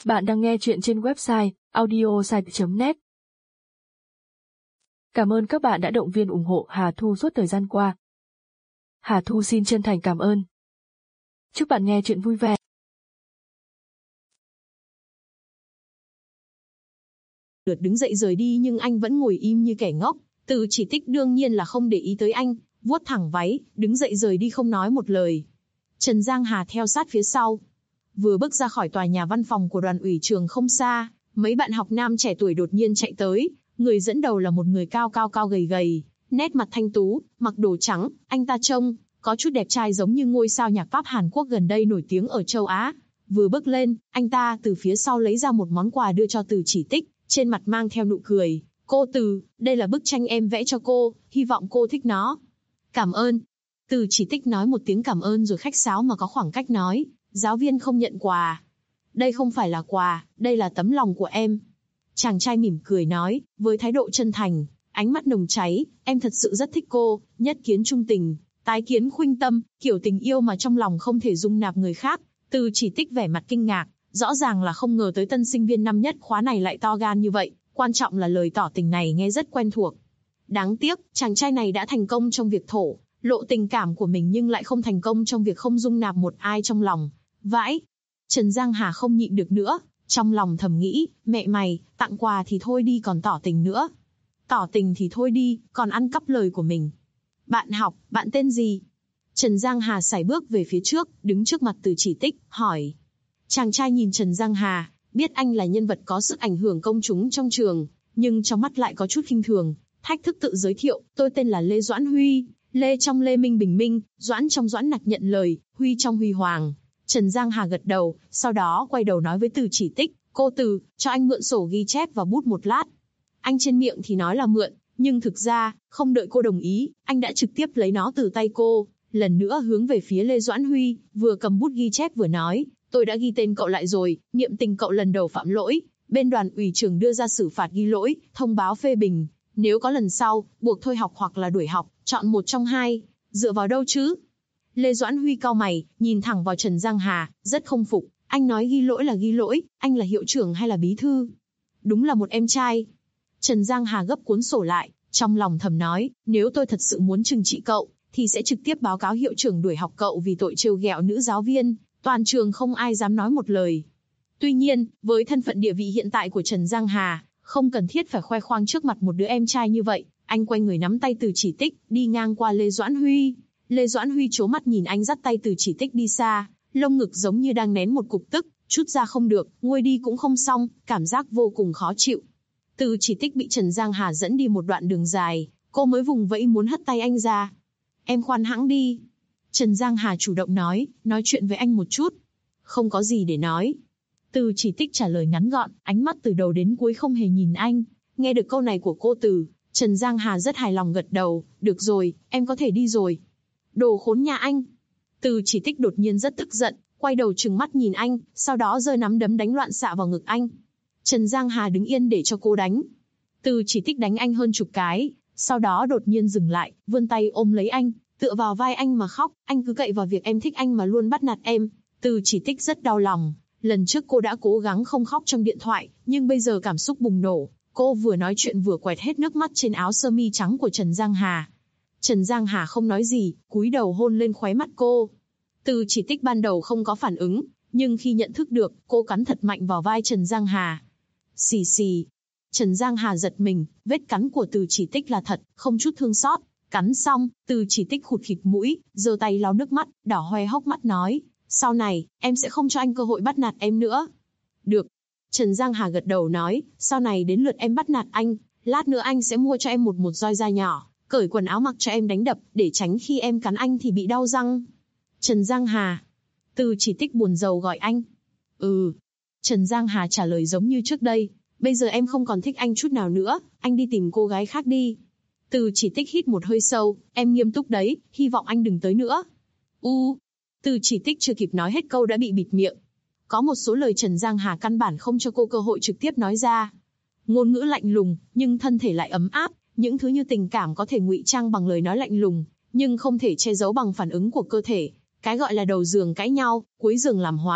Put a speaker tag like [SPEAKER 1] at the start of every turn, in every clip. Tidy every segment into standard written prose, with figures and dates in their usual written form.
[SPEAKER 1] Bạn đang nghe chuyện trên website audiosite.net. Cảm ơn các bạn đã động viên ủng hộ Hà Thu suốt thời gian qua. Hà Thu xin chân thành cảm ơn. Chúc bạn nghe chuyện vui vẻ.
[SPEAKER 2] Lượt đứng dậy rời đi nhưng anh vẫn ngồi im như kẻ ngốc. Từ Chỉ Tích đương nhiên là không để ý tới anh, vuốt thẳng váy, đứng dậy rời đi không nói một lời. Trần Giang Hà theo sát phía sau. Vừa bước ra khỏi tòa nhà văn phòng của đoàn ủy trường không xa, mấy bạn học nam trẻ tuổi đột nhiên chạy tới. Người dẫn đầu là một người cao gầy gầy, nét mặt thanh tú, mặc đồ trắng, anh ta trông có chút đẹp trai giống như ngôi sao nhạc Pháp Hàn Quốc gần đây nổi tiếng ở châu Á. Vừa bước lên, anh ta từ phía sau lấy ra một món quà đưa cho Từ Chỉ Tích, trên mặt mang theo nụ cười. Cô Từ, đây là bức tranh em vẽ cho cô, hy vọng cô thích nó. Cảm ơn. Từ Chỉ Tích nói một tiếng cảm ơn rồi khách sáo mà có khoảng cách nói, giáo viên không nhận quà. Đây không phải là quà, đây là tấm lòng của em. Chàng trai mỉm cười nói, với thái độ chân thành, ánh mắt nồng cháy, em thật sự rất thích cô, nhất kiến trung tình, tái kiến khuynh tâm, kiểu tình yêu mà trong lòng không thể dung nạp người khác. Từ Chỉ Tích vẻ mặt kinh ngạc, rõ ràng là không ngờ tới tân sinh viên năm nhất khóa này lại to gan như vậy, quan trọng là lời tỏ tình này nghe rất quen thuộc. Đáng tiếc, chàng trai này đã thành công trong việc thổ lộ tình cảm của mình nhưng lại không thành công trong việc không dung nạp một ai trong lòng. Vãi! Trần Giang Hà không nhịn được nữa, trong lòng thầm nghĩ, mẹ mày, tặng quà thì thôi đi còn tỏ tình nữa. Tỏ tình thì thôi đi, còn ăn cắp lời của mình. Bạn học, bạn tên gì? Trần Giang Hà sải bước về phía trước, đứng trước mặt Từ Chỉ Tích, hỏi. Chàng trai nhìn Trần Giang Hà, biết anh là nhân vật có sức ảnh hưởng công chúng trong trường, nhưng trong mắt lại có chút khinh thường, thách thức tự giới thiệu, tôi tên là Lê Doãn Huy, Lê trong Lê Minh Bình Minh, Doãn trong Doãn Nặc nhận lời, Huy trong Huy Hoàng. Trần Giang Hà gật đầu, sau đó quay đầu nói với Từ Chỉ Tích, cô Từ, cho anh mượn sổ ghi chép và bút một lát. Anh trên miệng thì nói là mượn, nhưng thực ra, không đợi cô đồng ý, anh đã trực tiếp lấy nó từ tay cô, lần nữa hướng về phía Lê Doãn Huy, vừa cầm bút ghi chép vừa nói, tôi đã ghi tên cậu lại rồi, niệm tình cậu lần đầu phạm lỗi, bên đoàn ủy trường đưa ra xử phạt ghi lỗi, thông báo phê bình, nếu có lần sau, buộc thôi học hoặc là đuổi học, chọn một trong hai, dựa vào đâu chứ? Lê Doãn Huy cau mày, nhìn thẳng vào Trần Giang Hà, rất không phục, anh nói ghi lỗi là ghi lỗi, anh là hiệu trưởng hay là bí thư? Đúng là một em trai. Trần Giang Hà gấp cuốn sổ lại, trong lòng thầm nói, nếu tôi thật sự muốn trừng trị cậu, thì sẽ trực tiếp báo cáo hiệu trưởng đuổi học cậu vì tội trêu ghẹo nữ giáo viên, toàn trường không ai dám nói một lời. Tuy nhiên, với thân phận địa vị hiện tại của Trần Giang Hà, không cần thiết phải khoe khoang trước mặt một đứa em trai như vậy, anh quay người nắm tay Từ Chỉ Tích, đi ngang qua Lê Doãn Huy. Lê Doãn Huy trố mắt nhìn anh dắt tay Từ Chỉ Tích đi xa, lông ngực giống như đang nén một cục tức, chút ra không được, nguôi đi cũng không xong, cảm giác vô cùng khó chịu. Từ Chỉ Tích bị Trần Giang Hà dẫn đi một đoạn đường dài, cô mới vùng vẫy muốn hất tay anh ra. Em khoan hãng đi. Trần Giang Hà chủ động nói chuyện với anh một chút. Không có gì để nói. Từ Chỉ Tích trả lời ngắn gọn, ánh mắt từ đầu đến cuối không hề nhìn anh. Nghe được câu này của cô Từ, Trần Giang Hà rất hài lòng gật đầu, được rồi, em có thể đi rồi. Đồ khốn nhà anh. Từ Chỉ Tích đột nhiên rất tức giận, quay đầu trừng mắt nhìn anh, sau đó giơ nắm đấm đánh loạn xạ vào ngực anh. Trần Giang Hà đứng yên để cho cô đánh. Từ Chỉ Tích đánh anh hơn chục cái, sau đó đột nhiên dừng lại, vươn tay ôm lấy anh, tựa vào vai anh mà khóc, anh cứ cậy vào việc em thích anh mà luôn bắt nạt em. Từ Chỉ Tích rất đau lòng, lần trước cô đã cố gắng không khóc trong điện thoại, nhưng bây giờ cảm xúc bùng nổ, cô vừa nói chuyện vừa quẹt hết nước mắt trên áo sơ mi trắng của Trần Giang Hà. Trần Giang Hà không nói gì, cúi đầu hôn lên khóe mắt cô. Từ Chỉ Tích ban đầu không có phản ứng, nhưng khi nhận thức được, cô cắn thật mạnh vào vai Trần Giang Hà. Xì xì. Trần Giang Hà giật mình, vết cắn của Từ Chỉ Tích là thật, không chút thương xót. Cắn xong, Từ Chỉ Tích khụt khịt mũi, giơ tay lau nước mắt, đỏ hoe hốc mắt nói, sau này, em sẽ không cho anh cơ hội bắt nạt em nữa. Được. Trần Giang Hà gật đầu nói, sau này đến lượt em bắt nạt anh, lát nữa anh sẽ mua cho em một roi da nhỏ, cởi quần áo mặc cho em đánh đập, để tránh khi em cắn anh thì bị đau răng. Trần Giang Hà. Từ Chỉ Tích buồn rầu gọi anh. Ừ. Trần Giang Hà trả lời giống như trước đây, bây giờ em không còn thích anh chút nào nữa, anh đi tìm cô gái khác đi. Từ Chỉ Tích hít một hơi sâu, em nghiêm túc đấy, hy vọng anh đừng tới nữa. Từ Chỉ Tích chưa kịp nói hết câu đã bị bịt miệng. Có một số lời Trần Giang Hà căn bản không cho cô cơ hội trực tiếp nói ra. Ngôn ngữ lạnh lùng, nhưng thân thể lại ấm áp, những thứ như tình cảm có thể ngụy trang bằng lời nói lạnh lùng, nhưng không thể che giấu bằng phản ứng của cơ thể. Cái gọi là đầu giường cãi nhau, cuối giường làm hòa,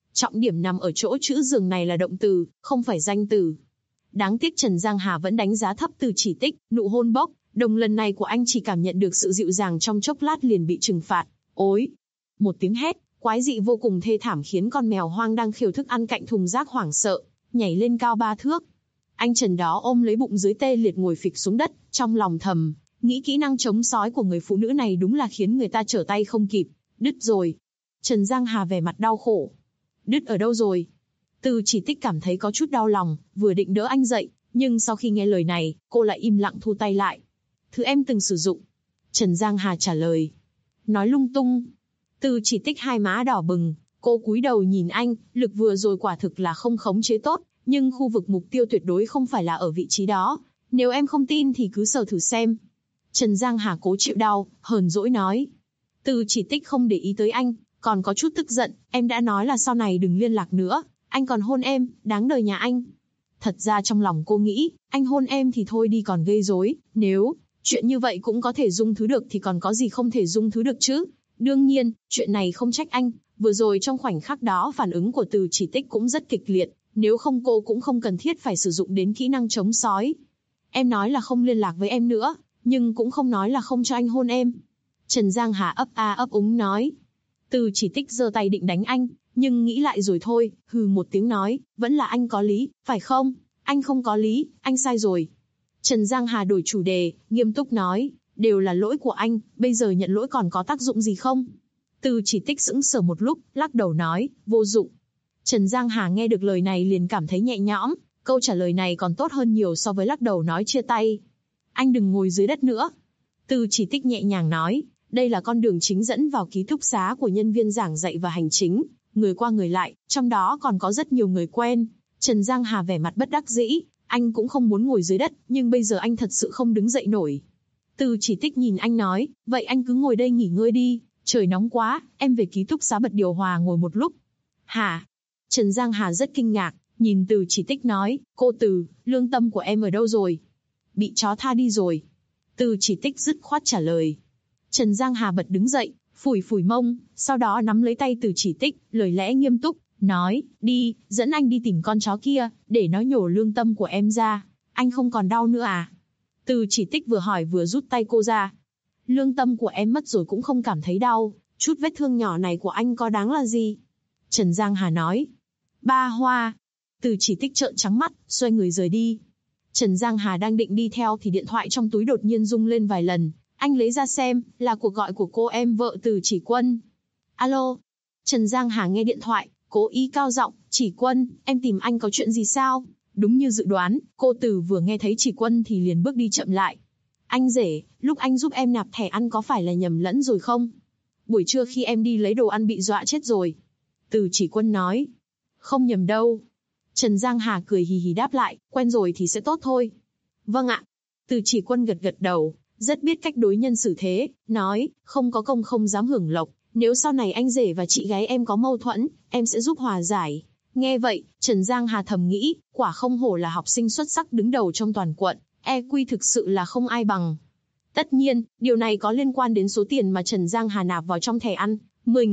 [SPEAKER 2] Trọng điểm nằm ở chỗ chữ giường này là động từ, không phải danh từ. Đáng tiếc Trần Giang Hà vẫn đánh giá thấp Từ Chỉ Tích, nụ hôn bốc, đồng lần này của anh chỉ cảm nhận được sự dịu dàng trong chốc lát liền bị trừng phạt. Ối! Một tiếng hét, quái dị vô cùng thê thảm khiến con mèo hoang đang khiêu thức ăn cạnh thùng rác hoảng sợ, nhảy lên cao 3 thước. Anh Trần đó ôm lấy bụng dưới tê liệt ngồi phịch xuống đất, trong lòng thầm, nghĩ kỹ năng chống sói của người phụ nữ này đúng là khiến người ta trở tay không kịp. Đứt rồi. Trần Giang Hà vẻ mặt đau khổ. Đứt ở đâu rồi? Từ Chỉ Tích cảm thấy có chút đau lòng, vừa định đỡ anh dậy, nhưng sau khi nghe lời này, cô lại im lặng thu tay lại. Thứ em từng sử dụng. Trần Giang Hà trả lời. Nói lung tung. Từ Chỉ Tích hai má đỏ bừng, cô cúi đầu nhìn anh, lực vừa rồi quả thực là không khống chế tốt, nhưng khu vực mục tiêu tuyệt đối không phải là ở vị trí đó. Nếu em không tin thì cứ sờ thử xem. Trần Giang Hà cố chịu đau, hờn dỗi nói. Từ Chỉ Tích không để ý tới anh, còn có chút tức giận, em đã nói là sau này đừng liên lạc nữa, anh còn hôn em, đáng đời nhà anh. Thật ra trong lòng cô nghĩ, anh hôn em thì thôi đi còn gây rối, nếu chuyện như vậy cũng có thể dung thứ được thì còn có gì không thể dung thứ được chứ. Đương nhiên, chuyện này không trách anh, vừa rồi trong khoảnh khắc đó phản ứng của Từ Chỉ Tích cũng rất kịch liệt, nếu không cô cũng không cần thiết phải sử dụng đến kỹ năng chống sói. Em nói là không liên lạc với em nữa, nhưng cũng không nói là không cho anh hôn em. Trần Giang Hà ấp a ấp úng nói. Từ Chỉ Tích giơ tay định đánh anh, nhưng nghĩ lại rồi thôi, hừ một tiếng nói, vẫn là anh có lý, phải không? Anh không có lý, anh sai rồi. Trần Giang Hà đổi chủ đề, nghiêm túc nói, đều là lỗi của anh, bây giờ nhận lỗi còn có tác dụng gì không? Từ Chỉ Tích sững sờ một lúc, lắc đầu nói, vô dụng. Trần Giang Hà nghe được lời này liền cảm thấy nhẹ nhõm, câu trả lời này còn tốt hơn nhiều so với lắc đầu nói chia tay. Anh đừng ngồi dưới đất nữa. Từ Chỉ Tích nhẹ nhàng nói, đây là con đường chính dẫn vào ký túc xá của nhân viên giảng dạy và hành chính, người qua người lại, trong đó còn có rất nhiều người quen. Trần Giang Hà vẻ mặt bất đắc dĩ, anh cũng không muốn ngồi dưới đất, nhưng bây giờ anh thật sự không đứng dậy nổi. Từ Chỉ Tích nhìn anh nói, vậy anh cứ ngồi đây nghỉ ngơi đi, trời nóng quá, em về ký túc xá bật điều hòa ngồi một lúc. Hả? Trần Giang Hà rất kinh ngạc, nhìn Từ Chỉ Tích nói, cô Từ, lương tâm của em ở đâu rồi? Bị chó tha đi rồi. Từ Chỉ Tích dứt khoát trả lời. Trần Giang Hà bật đứng dậy, phủi phủi mông, sau đó nắm lấy tay Từ Chỉ Tích, lời lẽ nghiêm túc, nói, đi, dẫn anh đi tìm con chó kia, để nó nhổ lương tâm của em ra. Anh không còn đau nữa à? Từ Chỉ Tích vừa hỏi vừa rút tay cô ra. Lương tâm của em mất rồi cũng không cảm thấy đau, chút vết thương nhỏ này của anh có đáng là gì? Trần Giang Hà nói. Ba Hoa. Từ Chỉ Tích trợn trắng mắt, xoay người rời đi. Trần Giang Hà đang định đi theo thì điện thoại trong túi đột nhiên rung lên vài lần. Anh lấy ra xem, là cuộc gọi của cô em vợ Từ Chỉ Quân. Alo. Trần Giang Hà nghe điện thoại, cố ý cao giọng, Chỉ Quân, em tìm anh có chuyện gì sao? Đúng như dự đoán, cô Từ vừa nghe thấy Chỉ Quân thì liền bước đi chậm lại. Anh rể, lúc anh giúp em nạp thẻ ăn có phải là nhầm lẫn rồi không? Buổi trưa khi em đi lấy đồ ăn bị dọa chết rồi. Từ Chỉ Quân nói. Không nhầm đâu. Trần Giang Hà cười hì hì đáp lại, quen rồi thì sẽ tốt thôi. Vâng ạ. Từ Chỉ Quân gật gật đầu, rất biết cách đối nhân xử thế, nói, không có công không dám hưởng lộc, nếu sau này anh rể và chị gái em có mâu thuẫn, em sẽ giúp hòa giải. Nghe vậy, Trần Giang Hà thầm nghĩ, quả không hổ là học sinh xuất sắc đứng đầu trong toàn quận, EQ thực sự là không ai bằng. Tất nhiên, điều này có liên quan đến số tiền mà Trần Giang Hà nạp vào trong thẻ ăn,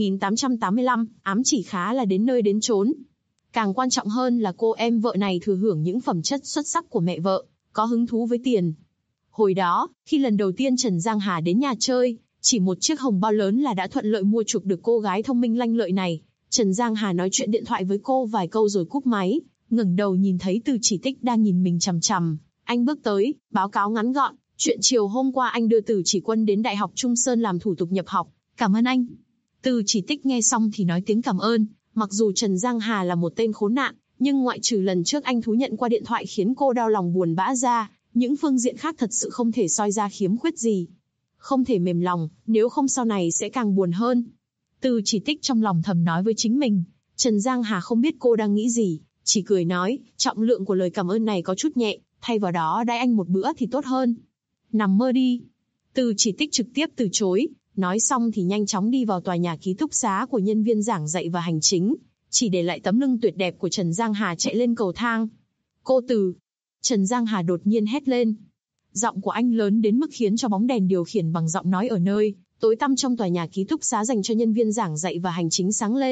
[SPEAKER 2] 10.885, ám chỉ khá là đến nơi đến chốn. Càng quan trọng hơn là cô em vợ này thừa hưởng những phẩm chất xuất sắc của mẹ vợ, có hứng thú với tiền. Hồi đó, khi lần đầu tiên Trần Giang Hà đến nhà chơi, chỉ một chiếc hồng bao lớn là đã thuận lợi mua chuộc được cô gái thông minh lanh lợi này. Trần Giang Hà nói chuyện điện thoại với cô vài câu rồi cúp máy, ngẩng đầu nhìn thấy Từ Chỉ Tích đang nhìn mình chằm chằm. Anh bước tới, báo cáo ngắn gọn, chuyện chiều hôm qua anh đưa Từ Chỉ Quân đến Đại học Trung Sơn làm thủ tục nhập học. Cảm ơn anh. Từ Chỉ Tích nghe xong thì nói tiếng cảm ơn, mặc dù Trần Giang Hà là một tên khốn nạn, nhưng ngoại trừ lần trước anh thú nhận qua điện thoại khiến cô đau lòng buồn bã ra, những phương diện khác thật sự không thể soi ra khiếm khuyết gì. Không thể mềm lòng, nếu không sau này sẽ càng buồn hơn. Từ Chỉ Tích trong lòng thầm nói với chính mình, Trần Giang Hà không biết cô đang nghĩ gì, chỉ cười nói, trọng lượng của lời cảm ơn này có chút nhẹ, thay vào đó đãi anh một bữa thì tốt hơn. Nằm mơ đi. Từ Chỉ Tích trực tiếp từ chối, nói xong thì nhanh chóng đi vào tòa nhà ký túc xá của nhân viên giảng dạy và hành chính, chỉ để lại tấm lưng tuyệt đẹp của Trần Giang Hà chạy lên cầu thang. Cô Từ. Trần Giang Hà đột nhiên hét lên. Giọng của anh lớn đến mức khiến cho bóng đèn điều khiển bằng giọng nói ở nơi tối tăm trong tòa nhà ký túc xá dành cho nhân viên giảng dạy và hành chính sáng lên.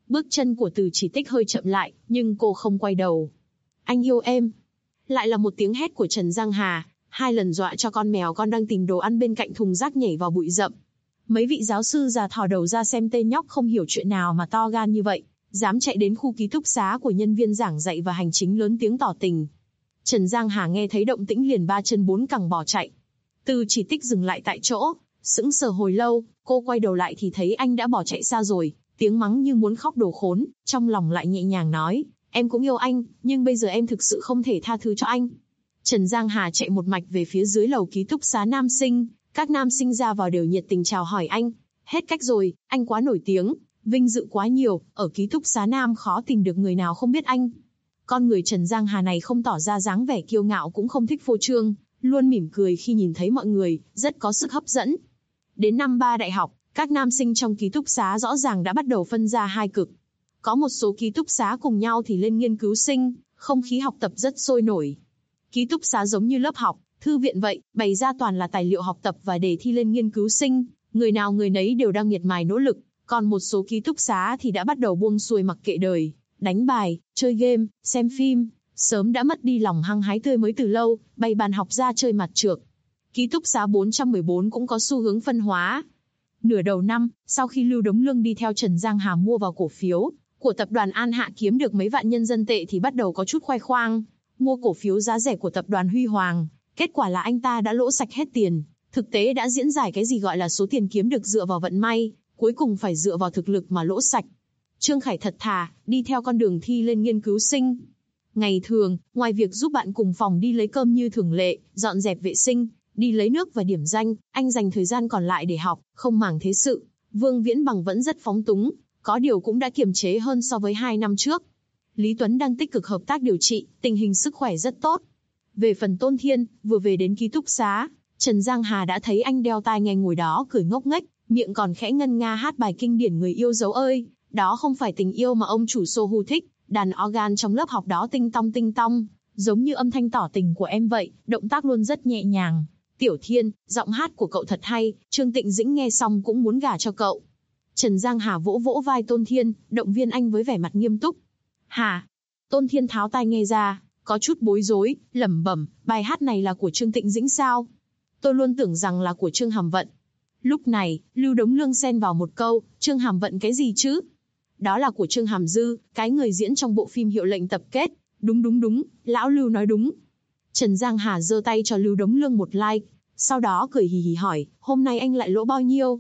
[SPEAKER 2] Bước chân của Từ Chỉ Tích hơi chậm lại, nhưng cô không quay đầu. Anh yêu em. Lại là một tiếng hét của Trần Giang Hà, 2 lần dọa cho con mèo con đang tìm đồ ăn bên cạnh thùng rác nhảy vào bụi rậm. Mấy vị giáo sư già thò đầu ra xem tên nhóc không hiểu chuyện nào mà to gan như vậy, dám chạy đến khu ký túc xá của nhân viên giảng dạy và hành chính lớn tiếng tỏ tình. Trần Giang Hà nghe thấy động tĩnh liền 3 chân 4 cẳng bỏ chạy. Từ Chỉ Tích dừng lại tại chỗ, sững sờ hồi lâu, cô quay đầu lại thì thấy anh đã bỏ chạy xa rồi, tiếng mắng như muốn khóc đồ khốn, trong lòng lại nhẹ nhàng nói, em cũng yêu anh, nhưng bây giờ em thực sự không thể tha thứ cho anh. Trần Giang Hà chạy một mạch về phía dưới lầu ký túc xá nam sinh, các nam sinh ra vào đều nhiệt tình chào hỏi anh. Hết cách rồi, anh quá nổi tiếng, vinh dự quá nhiều, ở ký túc xá nam khó tìm được người nào không biết anh. Con người Trần Giang Hà này không tỏ ra dáng vẻ kiêu ngạo cũng không thích phô trương, luôn mỉm cười khi nhìn thấy mọi người, rất có sức hấp dẫn. Đến năm 3 đại học, các nam sinh trong ký túc xá rõ ràng đã bắt đầu phân ra hai cực. Có một số ký túc xá cùng nhau thì lên nghiên cứu sinh, không khí học tập rất sôi nổi. Ký túc xá giống như lớp học, thư viện vậy, bày ra toàn là tài liệu học tập và đề thi lên nghiên cứu sinh, người nào người nấy đều đang miệt mài nỗ lực. Còn một số ký túc xá thì đã bắt đầu buông xuôi mặc kệ đời, đánh bài, chơi game, xem phim, sớm đã mất đi lòng hăng hái tươi mới từ lâu, bày bàn học ra chơi mặt trược. Ký túc xá 414 cũng có xu hướng phân hóa. Nửa đầu năm, sau khi Lưu Đống Lương đi theo Trần Giang Hà mua vào cổ phiếu của tập đoàn An Hạ kiếm được mấy vạn nhân dân tệ thì bắt đầu có chút khoe khoang, mua cổ phiếu giá rẻ của tập đoàn Huy Hoàng, kết quả là anh ta đã lỗ sạch hết tiền, thực tế đã diễn giải cái gì gọi là số tiền kiếm được dựa vào vận may, cuối cùng phải dựa vào thực lực mà lỗ sạch. Trương Khải thật thà, đi theo con đường thi lên nghiên cứu sinh. Ngày thường, ngoài việc giúp bạn cùng phòng đi lấy cơm như thường lệ, dọn dẹp vệ sinh, đi lấy nước và điểm danh, anh dành thời gian còn lại để học, không màng thế sự. Vương Viễn Bằng vẫn rất phóng túng, có điều cũng đã kiềm chế hơn so với 2 năm trước. Lý Tuấn đang tích cực hợp tác điều trị, tình hình sức khỏe rất tốt. Về phần Tôn Thiên, vừa về đến ký túc xá, Trần Giang Hà đã thấy anh đeo tai nghe ngồi đó cười ngốc nghếch, miệng còn khẽ ngân nga hát bài kinh điển Người yêu dấu ơi, đó không phải tình yêu mà ông chủ Sohu thích, đàn organ trong lớp học đó tinh tong, giống như âm thanh tỏ tình của em vậy, động tác luôn rất nhẹ nhàng. Tiểu Thiên, giọng hát của cậu thật hay, Trương Tịnh Dĩnh nghe xong cũng muốn gả cho cậu. Trần Giang Hà vỗ vỗ vai Tôn Thiên, động viên anh với vẻ mặt nghiêm túc. Hả? Tôn Thiên tháo tai nghe ra, có chút bối rối, lẩm bẩm, bài hát này là của Trương Tịnh Dĩnh sao? Tôi luôn tưởng rằng là của Trương Hàm Vận. Lúc này, Lưu Đống Lương xen vào một câu, Trương Hàm Vận cái gì chứ? Đó là của Trương Hàm Dư, cái người diễn trong bộ phim Hiệu lệnh tập kết. Đúng, lão Lưu nói đúng. Trần Giang Hà giơ tay cho Lưu Đống Lương một like, sau đó cười hì hì hỏi, hôm nay anh lại lỗ bao nhiêu?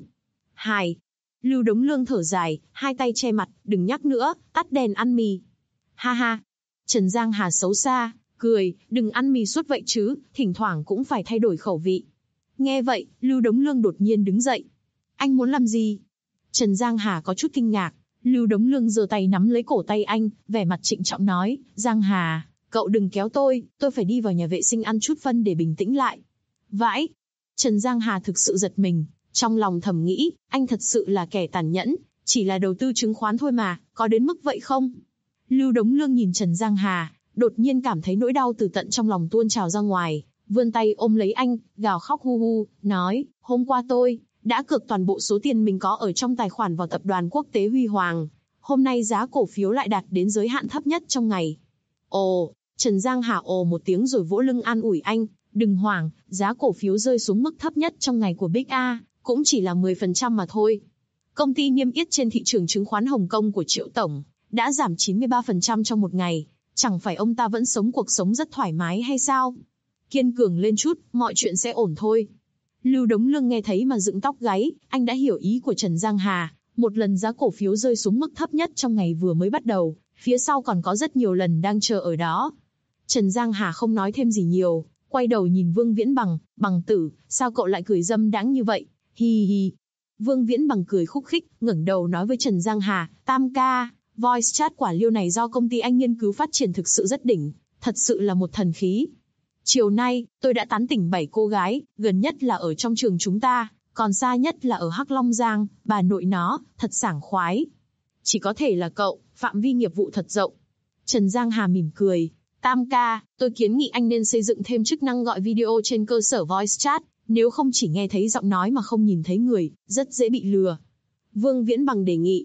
[SPEAKER 2] 2. Lưu Đống Lương thở dài, hai tay che mặt, đừng nhắc nữa, tắt đèn ăn mì. Ha ha. Trần Giang Hà xấu xa, cười, đừng ăn mì suốt vậy chứ, thỉnh thoảng cũng phải thay đổi khẩu vị. Nghe vậy, Lưu Đống Lương đột nhiên đứng dậy. Anh muốn làm gì? Trần Giang Hà có chút kinh ngạc, Lưu Đống Lương giơ tay nắm lấy cổ tay anh, vẻ mặt trịnh trọng nói, Giang Hà, cậu đừng kéo tôi phải đi vào nhà vệ sinh ăn chút phân để bình tĩnh lại. Vãi! Trần Giang Hà thực sự giật mình, trong lòng thầm nghĩ, anh thật sự là kẻ tàn nhẫn, chỉ là đầu tư chứng khoán thôi mà, có đến mức vậy không? Lưu Đống Lương nhìn Trần Giang Hà, đột nhiên cảm thấy nỗi đau từ tận trong lòng tuôn trào ra ngoài, vươn tay ôm lấy anh, gào khóc hu hu, nói, hôm qua tôi đã cược toàn bộ số tiền mình có ở trong tài khoản vào tập đoàn quốc tế Huy Hoàng. Hôm nay giá cổ phiếu lại đạt đến giới hạn thấp nhất trong ngày. Ồ, Trần Giang Hà ồ một tiếng rồi vỗ lưng an ủi anh, đừng hoảng, giá cổ phiếu rơi xuống mức thấp nhất trong ngày của Big A, cũng chỉ là 10% mà thôi. Công ty niêm yết trên thị trường chứng khoán Hồng Kông của Triệu Tổng đã giảm 93% trong một ngày, chẳng phải ông ta vẫn sống cuộc sống rất thoải mái hay sao? Kiên cường lên chút, mọi chuyện sẽ ổn thôi. Lưu Đống Lương nghe thấy mà dựng tóc gáy, anh đã hiểu ý của Trần Giang Hà, một lần giá cổ phiếu rơi xuống mức thấp nhất trong ngày vừa mới bắt đầu, phía sau còn có rất nhiều lần đang chờ ở đó. Trần Giang Hà không nói thêm gì nhiều, quay đầu nhìn Vương Viễn Bằng, Bằng tử, sao cậu lại cười dâm đãng như vậy, hi hi. Vương Viễn Bằng cười khúc khích, ngẩng đầu nói với Trần Giang Hà, Tam ca, voice chat quả Liêu này do công ty anh nghiên cứu phát triển thực sự rất đỉnh, thật sự là một thần khí. Chiều nay, tôi đã tán tỉnh 7 cô gái, gần nhất là ở trong trường chúng ta, còn xa nhất là ở Hắc Long Giang, bà nội nó, thật sảng khoái. Chỉ có thể là cậu, phạm vi nghiệp vụ thật rộng. Trần Giang Hà mỉm cười, Tam ca, tôi kiến nghị anh nên xây dựng thêm chức năng gọi video trên cơ sở voice chat, nếu không chỉ nghe thấy giọng nói mà không nhìn thấy người, rất dễ bị lừa. Vương Viễn Bằng đề nghị.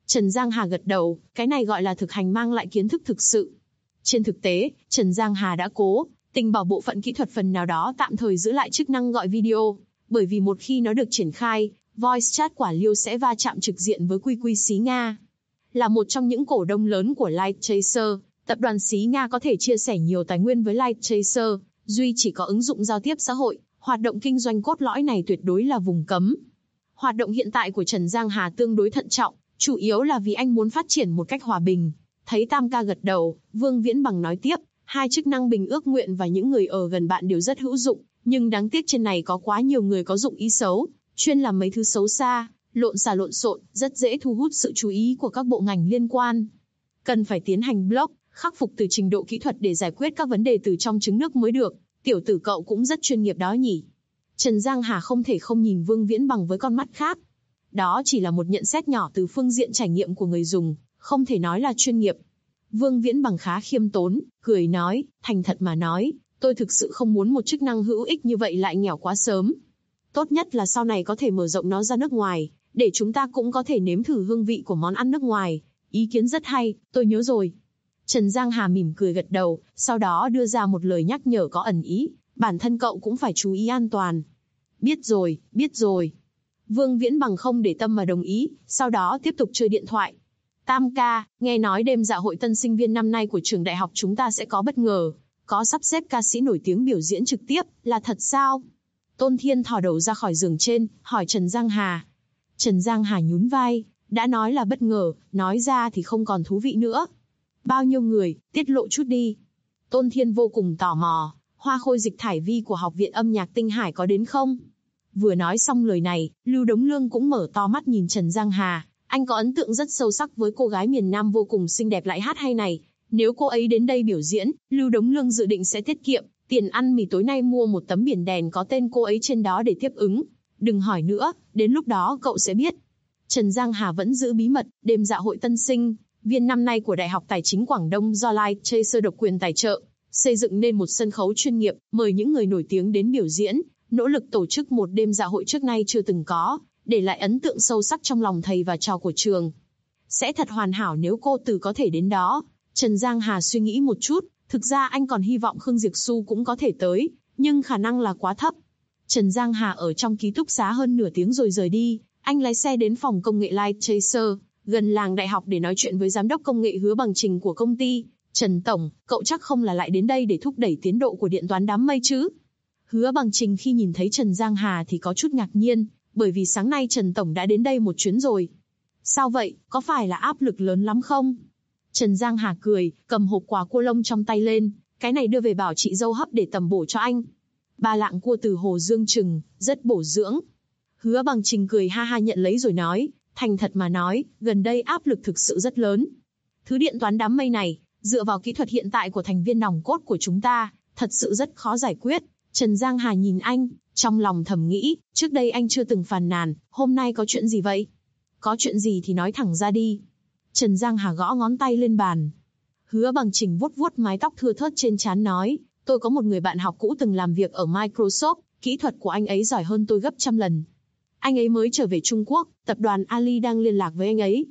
[SPEAKER 2] Trần Giang Hà gật đầu, cái này gọi là thực hành mang lại kiến thức thực sự. Trên thực tế, Trần Giang Hà đã cố tình bảo bộ phận kỹ thuật phần nào đó tạm thời giữ lại chức năng gọi video, bởi vì một khi nó được triển khai, voice chat quả liêu sẽ va chạm trực diện với QQ Xí Nga. Là một trong những cổ đông lớn của Lightchaser, tập đoàn Xí Nga có thể chia sẻ nhiều tài nguyên với Lightchaser, duy chỉ có ứng dụng giao tiếp xã hội, hoạt động kinh doanh cốt lõi này tuyệt đối là vùng cấm. Hoạt động hiện tại của Trần Giang Hà tương đối thận trọng, chủ yếu là vì anh muốn phát triển một cách hòa bình. Thấy Tam ca gật đầu, Vương Viễn Bằng nói tiếp, hai chức năng bình ước nguyện và những người ở gần bạn đều rất hữu dụng, nhưng đáng tiếc trên này có quá nhiều người có dụng ý xấu, chuyên làm mấy thứ xấu xa, lộn xộn, rất dễ thu hút sự chú ý của các bộ ngành liên quan. Cần phải tiến hành block, khắc phục từ trình độ kỹ thuật để giải quyết các vấn đề từ trong trứng nước mới được. Tiểu tử cậu cũng rất chuyên nghiệp đó nhỉ. Trần Giang Hà không thể không nhìn Vương Viễn Bằng với con mắt khác. Đó chỉ là một nhận xét nhỏ từ phương diện trải nghiệm của người dùng, không thể nói là chuyên nghiệp. Vương Viễn Bằng khá khiêm tốn, cười nói, thành thật mà nói, tôi thực sự không muốn một chức năng hữu ích như vậy lại nghèo quá sớm. Tốt nhất là sau này có thể mở rộng nó ra nước ngoài, để chúng ta cũng có thể nếm thử hương vị của món ăn nước ngoài. Ý kiến rất hay, tôi nhớ rồi. Trần Giang Hà mỉm cười gật đầu, sau đó đưa ra một lời nhắc nhở có ẩn ý, bản thân cậu cũng phải chú ý an toàn. Biết rồi. Vương Viễn Bằng không để tâm mà đồng ý, sau đó tiếp tục chơi điện thoại. Tam ca, nghe nói đêm dạ hội tân sinh viên năm nay của trường đại học chúng ta sẽ có bất ngờ, có sắp xếp ca sĩ nổi tiếng biểu diễn trực tiếp, là thật sao? Tôn Thiên thò đầu ra khỏi giường trên, hỏi Trần Giang Hà. Trần Giang Hà nhún vai, đã nói là bất ngờ, nói ra thì không còn thú vị nữa. Bao nhiêu người, tiết lộ chút đi. Tôn Thiên vô cùng tò mò, hoa khôi dịch thải vi của Học viện âm nhạc Tinh Hải có đến không? Vừa nói xong lời này, Lưu Đống Lương cũng mở to mắt nhìn Trần Giang Hà. Anh có ấn tượng rất sâu sắc với cô gái miền Nam vô cùng xinh đẹp lại hát hay này. Nếu cô ấy đến đây biểu diễn, Lưu Đống Lương dự định sẽ tiết kiệm tiền ăn mì tối nay mua một tấm biển đèn có tên cô ấy trên đó để tiếp ứng. Đừng hỏi nữa, đến lúc đó cậu sẽ biết. Trần Giang Hà vẫn giữ bí mật, đêm dạ hội tân sinh viên năm nay của Đại học Tài chính Quảng Đông do Lightchaser độc quyền tài trợ, xây dựng nên một sân khấu chuyên nghiệp, mời những người nổi tiếng đến biểu diễn, nỗ lực tổ chức một đêm dạ hội trước nay chưa từng có, để lại ấn tượng sâu sắc trong lòng thầy và trò của trường. Sẽ thật hoàn hảo nếu cô Từ có thể đến đó. Trần Giang Hà suy nghĩ một chút, thực ra anh còn hy vọng Khương Diệp Xu cũng có thể tới, nhưng khả năng là quá thấp. Trần Giang Hà ở trong ký túc xá hơn nửa tiếng rồi rời đi, anh lái xe đến phòng công nghệ Lightchaser, gần làng đại học để nói chuyện với giám đốc công nghệ Hứa Bằng Trình của công ty. Trần Tổng, cậu chắc không là lại đến đây để thúc đẩy tiến độ của điện toán đám mây chứ? Hứa Bằng Trình khi nhìn thấy Trần Giang Hà thì có chút ngạc nhiên, bởi vì sáng nay Trần Tổng đã đến đây một chuyến rồi. Sao vậy, có phải là áp lực lớn lắm không? Trần Giang Hà cười, cầm hộp quà cua lông trong tay lên, cái này đưa về bảo chị dâu hấp để tầm bổ cho anh. 3 lạng cua từ Hồ Dương Trừng, rất bổ dưỡng. Hứa Bằng Trình cười ha ha nhận lấy rồi nói, thành thật mà nói, gần đây áp lực thực sự rất lớn. Thứ điện toán đám mây này, dựa vào kỹ thuật hiện tại của thành viên nòng cốt của chúng ta, thật sự rất khó giải quyết. Trần Giang Hà nhìn anh, trong lòng thầm nghĩ, trước đây anh chưa từng phàn nàn, hôm nay có chuyện gì vậy? Có chuyện gì thì nói thẳng ra đi. Trần Giang Hà gõ ngón tay lên bàn. Hứa Bằng Trình vuốt vuốt mái tóc thưa thớt trên trán nói, tôi có một người bạn học cũ từng làm việc ở Microsoft, kỹ thuật của anh ấy giỏi hơn tôi gấp trăm lần. Anh ấy mới trở về Trung Quốc, tập đoàn Ali đang liên lạc với anh ấy.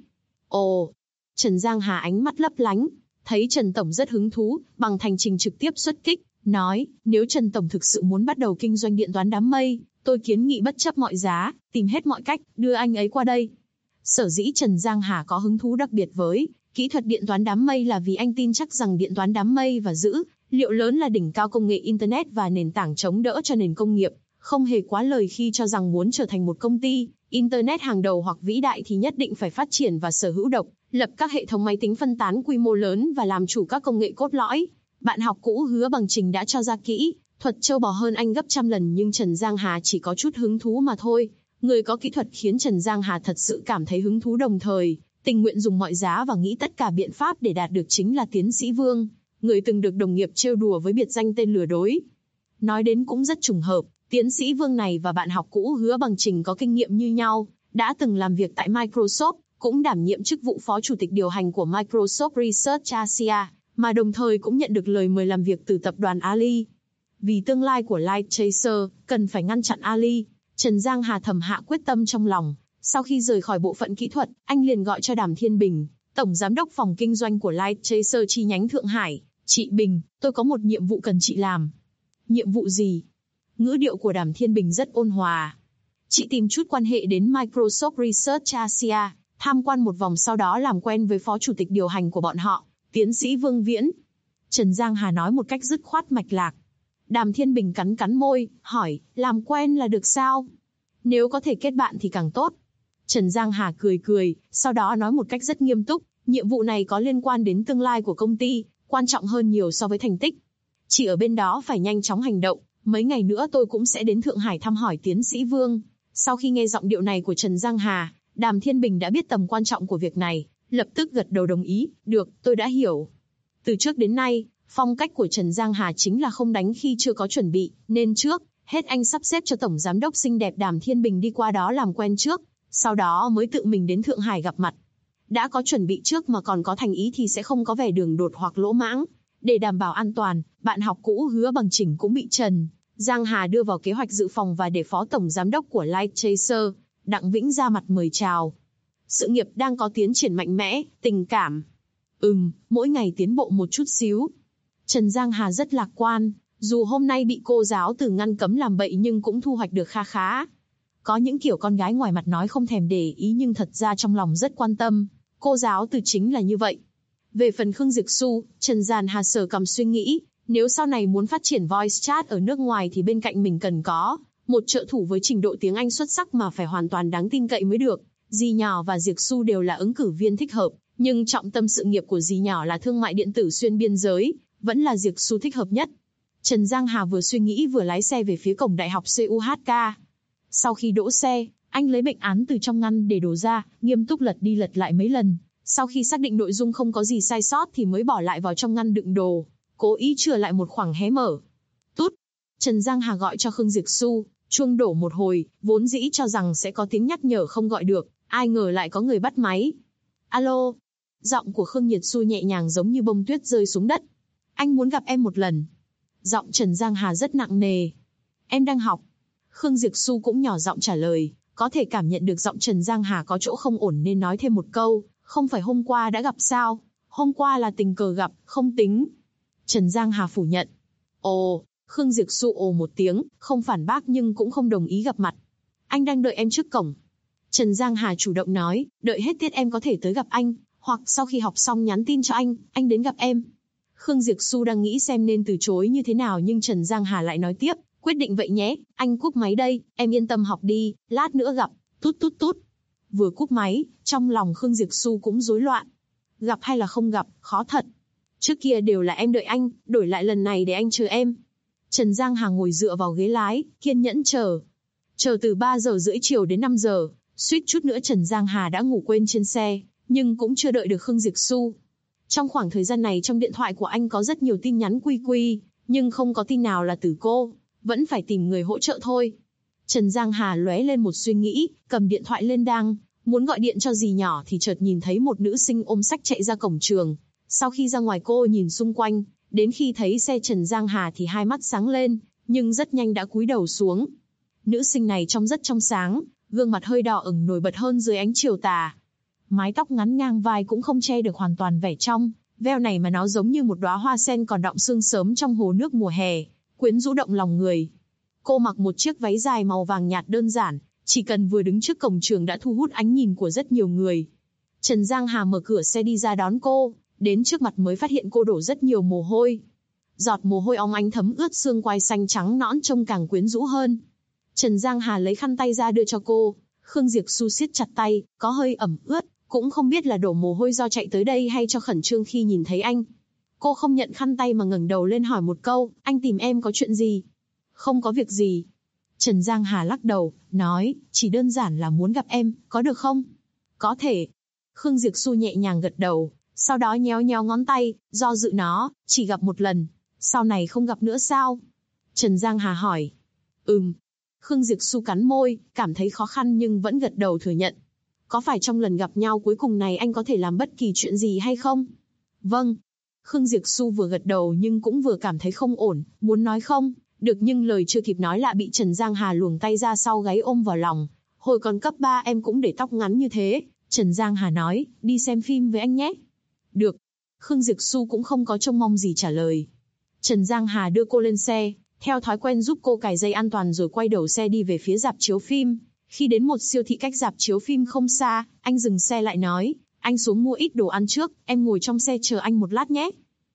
[SPEAKER 2] Ồ, Trần Giang Hà ánh mắt lấp lánh, thấy Trần Tổng rất hứng thú, bằng thành trình trực tiếp xuất kích, nói, nếu Trần Tổng thực sự muốn bắt đầu kinh doanh điện toán đám mây, tôi kiến nghị bất chấp mọi giá, tìm hết mọi cách, đưa anh ấy qua đây. Sở dĩ Trần Giang Hà có hứng thú đặc biệt với kỹ thuật điện toán đám mây là vì anh tin chắc rằng điện toán đám mây và dữ liệu lớn là đỉnh cao công nghệ Internet và nền tảng chống đỡ cho nền công nghiệp. Không hề quá lời khi cho rằng muốn trở thành một công ty Internet hàng đầu hoặc vĩ đại thì nhất định phải phát triển và sở hữu độc lập các hệ thống máy tính phân tán quy mô lớn và làm chủ các công nghệ cốt lõi. Bạn học cũ Hứa Bằng Trình đã cho ra kỹ thuật trâu bò hơn anh gấp trăm lần, nhưng Trần Giang Hà chỉ có chút hứng thú mà thôi. Người có kỹ thuật khiến Trần Giang Hà thật sự cảm thấy hứng thú, đồng thời tình nguyện dùng mọi giá và nghĩ tất cả biện pháp để đạt được chính là tiến sĩ Vương, người từng được đồng nghiệp trêu đùa với biệt danh tên lừa đối. Nói đến cũng rất trùng hợp, tiến sĩ Vương này và bạn học cũ Hứa Bằng Trình có kinh nghiệm như nhau, đã từng làm việc tại Microsoft, cũng đảm nhiệm chức vụ phó chủ tịch điều hành của Microsoft Research Asia, mà đồng thời cũng nhận được lời mời làm việc từ tập đoàn Ali. Vì tương lai của Lightchaser, cần phải ngăn chặn Ali, Trần Giang Hà thầm hạ quyết tâm trong lòng, Sau khi rời khỏi bộ phận kỹ thuật, anh liền gọi cho Đàm Thiên Bình, tổng giám đốc phòng kinh doanh của Light Chaser chi nhánh Thượng Hải. Chị Bình, tôi có một nhiệm vụ cần chị làm. Nhiệm vụ gì? Ngữ điệu của Đàm Thiên Bình rất ôn hòa. Chị tìm chút quan hệ đến Microsoft Research Asia, tham quan một vòng sau đó làm quen với phó chủ tịch điều hành của bọn họ, tiến sĩ Vương Viễn. Trần Giang Hà nói một cách dứt khoát mạch lạc. Đàm Thiên Bình cắn cắn môi, hỏi, làm quen là được sao? Nếu có thể kết bạn thì càng tốt. Trần Giang Hà cười cười, sau đó nói một cách rất nghiêm túc, nhiệm vụ này có liên quan đến tương lai của công ty, quan trọng hơn nhiều so với thành tích. Chị ở bên đó phải nhanh chóng hành động, mấy ngày nữa tôi cũng sẽ đến Thượng Hải thăm hỏi tiến sĩ Vương. Sau khi nghe giọng điệu này của Trần Giang Hà, Đàm Thiên Bình đã biết tầm quan trọng của việc này, lập tức gật đầu đồng ý, được, tôi đã hiểu. Từ trước đến nay, phong cách của Trần Giang Hà chính là không đánh khi chưa có chuẩn bị, nên trước hết anh sắp xếp cho tổng giám đốc xinh đẹp Đàm Thiên Bình đi qua đó làm quen trước, sau đó mới tự mình đến Thượng Hải gặp mặt. Đã có chuẩn bị trước mà còn có thành ý thì sẽ không có vẻ đường đột hoặc lỗ mãng. Để đảm bảo an toàn, bạn học cũ Hứa Bằng Chỉnh cũng bị Trần Giang Hà đưa vào kế hoạch dự phòng và để phó tổng giám đốc của Light Chaser, Đặng Vĩnh ra mặt mời chào. Sự nghiệp đang có tiến triển mạnh mẽ, tình cảm. Mỗi ngày tiến bộ một chút xíu. Trần Giang Hà rất lạc quan, dù hôm nay bị cô giáo từ ngăn cấm làm bậy nhưng cũng thu hoạch được kha khá. Có những kiểu con gái ngoài mặt nói không thèm để ý nhưng thật ra trong lòng rất quan tâm, cô giáo từ chính là như vậy. Về phần Khương Diệp Xu, Trần Giang Hà sờ cằm suy nghĩ, nếu sau này muốn phát triển voice chat ở nước ngoài thì bên cạnh mình cần có một trợ thủ với trình độ tiếng Anh xuất sắc mà phải hoàn toàn đáng tin cậy mới được. Dì nhỏ và Diệp Xu đều là ứng cử viên thích hợp, nhưng trọng tâm sự nghiệp của dì nhỏ là thương mại điện tử xuyên biên giới, vẫn là Diệp Xu thích hợp nhất. Trần Giang Hà vừa suy nghĩ vừa lái xe về phía cổng đại học CUHK. Sau khi đỗ xe, anh lấy bệnh án từ trong ngăn để đồ ra, nghiêm túc lật đi lật lại mấy lần. Sau khi xác định nội dung không có gì sai sót thì mới bỏ lại vào trong ngăn đựng đồ, cố ý chừa lại một khoảng hé mở. Tút! Trần Giang Hà gọi cho Khương Diệp Xu, chuông đổ một hồi, vốn dĩ cho rằng sẽ có tiếng nhắc nhở không gọi được, ai ngờ lại có người bắt máy. Alo! Giọng của Khương Nhiệt Xu nhẹ nhàng giống như bông tuyết rơi xuống đất. Anh muốn gặp em một lần. Giọng Trần Giang Hà rất nặng nề. Em đang học. Khương Diệp Xu cũng nhỏ giọng trả lời, có thể cảm nhận được giọng Trần Giang Hà có chỗ không ổn nên nói thêm một câu, không phải hôm qua đã gặp sao? Hôm qua là tình cờ gặp, không tính. Trần Giang Hà phủ nhận. Ồ, Khương Diệp Xu ồ một tiếng, không phản bác nhưng cũng không đồng ý gặp mặt. Anh đang đợi em trước cổng. Trần Giang Hà chủ động nói, đợi hết tiết em có thể tới gặp anh, hoặc sau khi học xong nhắn tin cho anh đến gặp em. Khương Diệp Xu đang nghĩ xem nên từ chối như thế nào nhưng Trần Giang Hà lại nói tiếp, quyết định vậy nhé, anh cúp máy đây, em yên tâm học đi, lát nữa gặp, tút tút tút. Vừa cúp máy, trong lòng Khương Diệp Xu cũng rối loạn. Gặp hay là không gặp, khó thật. Trước kia đều là em đợi anh, đổi lại lần này để anh chờ em. Trần Giang Hà ngồi dựa vào ghế lái, kiên nhẫn chờ. Chờ từ 3 giờ rưỡi chiều đến 5 giờ, suýt chút nữa Trần Giang Hà đã ngủ quên trên xe, nhưng cũng chưa đợi được Khương Diệp Xu. Trong khoảng thời gian này trong điện thoại của anh có rất nhiều tin nhắn quy, nhưng không có tin nào là từ cô, vẫn phải tìm người hỗ trợ thôi. Trần Giang Hà lóe lên một suy nghĩ, cầm điện thoại lên đang muốn gọi điện cho dì nhỏ thì chợt nhìn thấy một nữ sinh ôm sách chạy ra cổng trường. Sau khi ra ngoài cô nhìn xung quanh, đến khi thấy xe Trần Giang Hà thì hai mắt sáng lên, nhưng rất nhanh đã cúi đầu xuống. Nữ sinh này trông rất trong sáng, gương mặt hơi đỏ ửng nổi bật hơn dưới ánh chiều tà. Mái tóc ngắn ngang vai cũng không che được hoàn toàn vẻ trong veo này mà nó giống như một đóa hoa sen còn đọng sương sớm trong hồ nước mùa hè, quyến rũ động lòng người. Cô mặc một chiếc váy dài màu vàng nhạt đơn giản, chỉ cần vừa đứng trước cổng trường đã thu hút ánh nhìn của rất nhiều người. Trần Giang Hà mở cửa xe đi ra đón cô, đến trước mặt mới phát hiện cô đổ rất nhiều mồ hôi. Giọt mồ hôi óng ánh thấm ướt xương quai xanh trắng nõn trông càng quyến rũ hơn. Trần Giang Hà lấy khăn tay ra đưa cho cô, Khương Diệp Xu siết chặt tay, có hơi ẩm ướt, cũng không biết là đổ mồ hôi do chạy tới đây hay cho khẩn trương khi nhìn thấy anh. Cô không nhận khăn tay mà ngẩng đầu lên hỏi một câu, anh tìm em có chuyện gì? Không có việc gì. Trần Giang Hà lắc đầu, nói, chỉ đơn giản là muốn gặp em, có được không? Có thể. Khương Diệp Xu nhẹ nhàng gật đầu, sau đó nhéo nhéo ngón tay, do dự nó, chỉ gặp một lần, sau này không gặp nữa sao? Trần Giang Hà hỏi. Khương Diệp Xu cắn môi, cảm thấy khó khăn nhưng vẫn gật đầu thừa nhận. Có phải trong lần gặp nhau cuối cùng này anh có thể làm bất kỳ chuyện gì hay không? Vâng. Khương Diệp Xu vừa gật đầu nhưng cũng vừa cảm thấy không ổn, muốn nói không được nhưng lời chưa kịp nói lại bị Trần Giang Hà luồng tay ra sau gáy ôm vào lòng, Hồi còn cấp 3 em cũng để tóc ngắn như thế. Trần Giang Hà nói, đi xem phim với anh nhé. Được. Khương Diệp Xu cũng không có trông mong gì trả lời. Trần Giang Hà đưa cô lên xe, theo thói quen giúp cô cài dây an toàn rồi quay đầu xe đi về phía rạp chiếu phim. Khi đến một siêu thị cách rạp chiếu phim không xa, anh dừng xe lại nói, anh xuống mua ít đồ ăn trước, em ngồi trong xe chờ anh một lát nhé.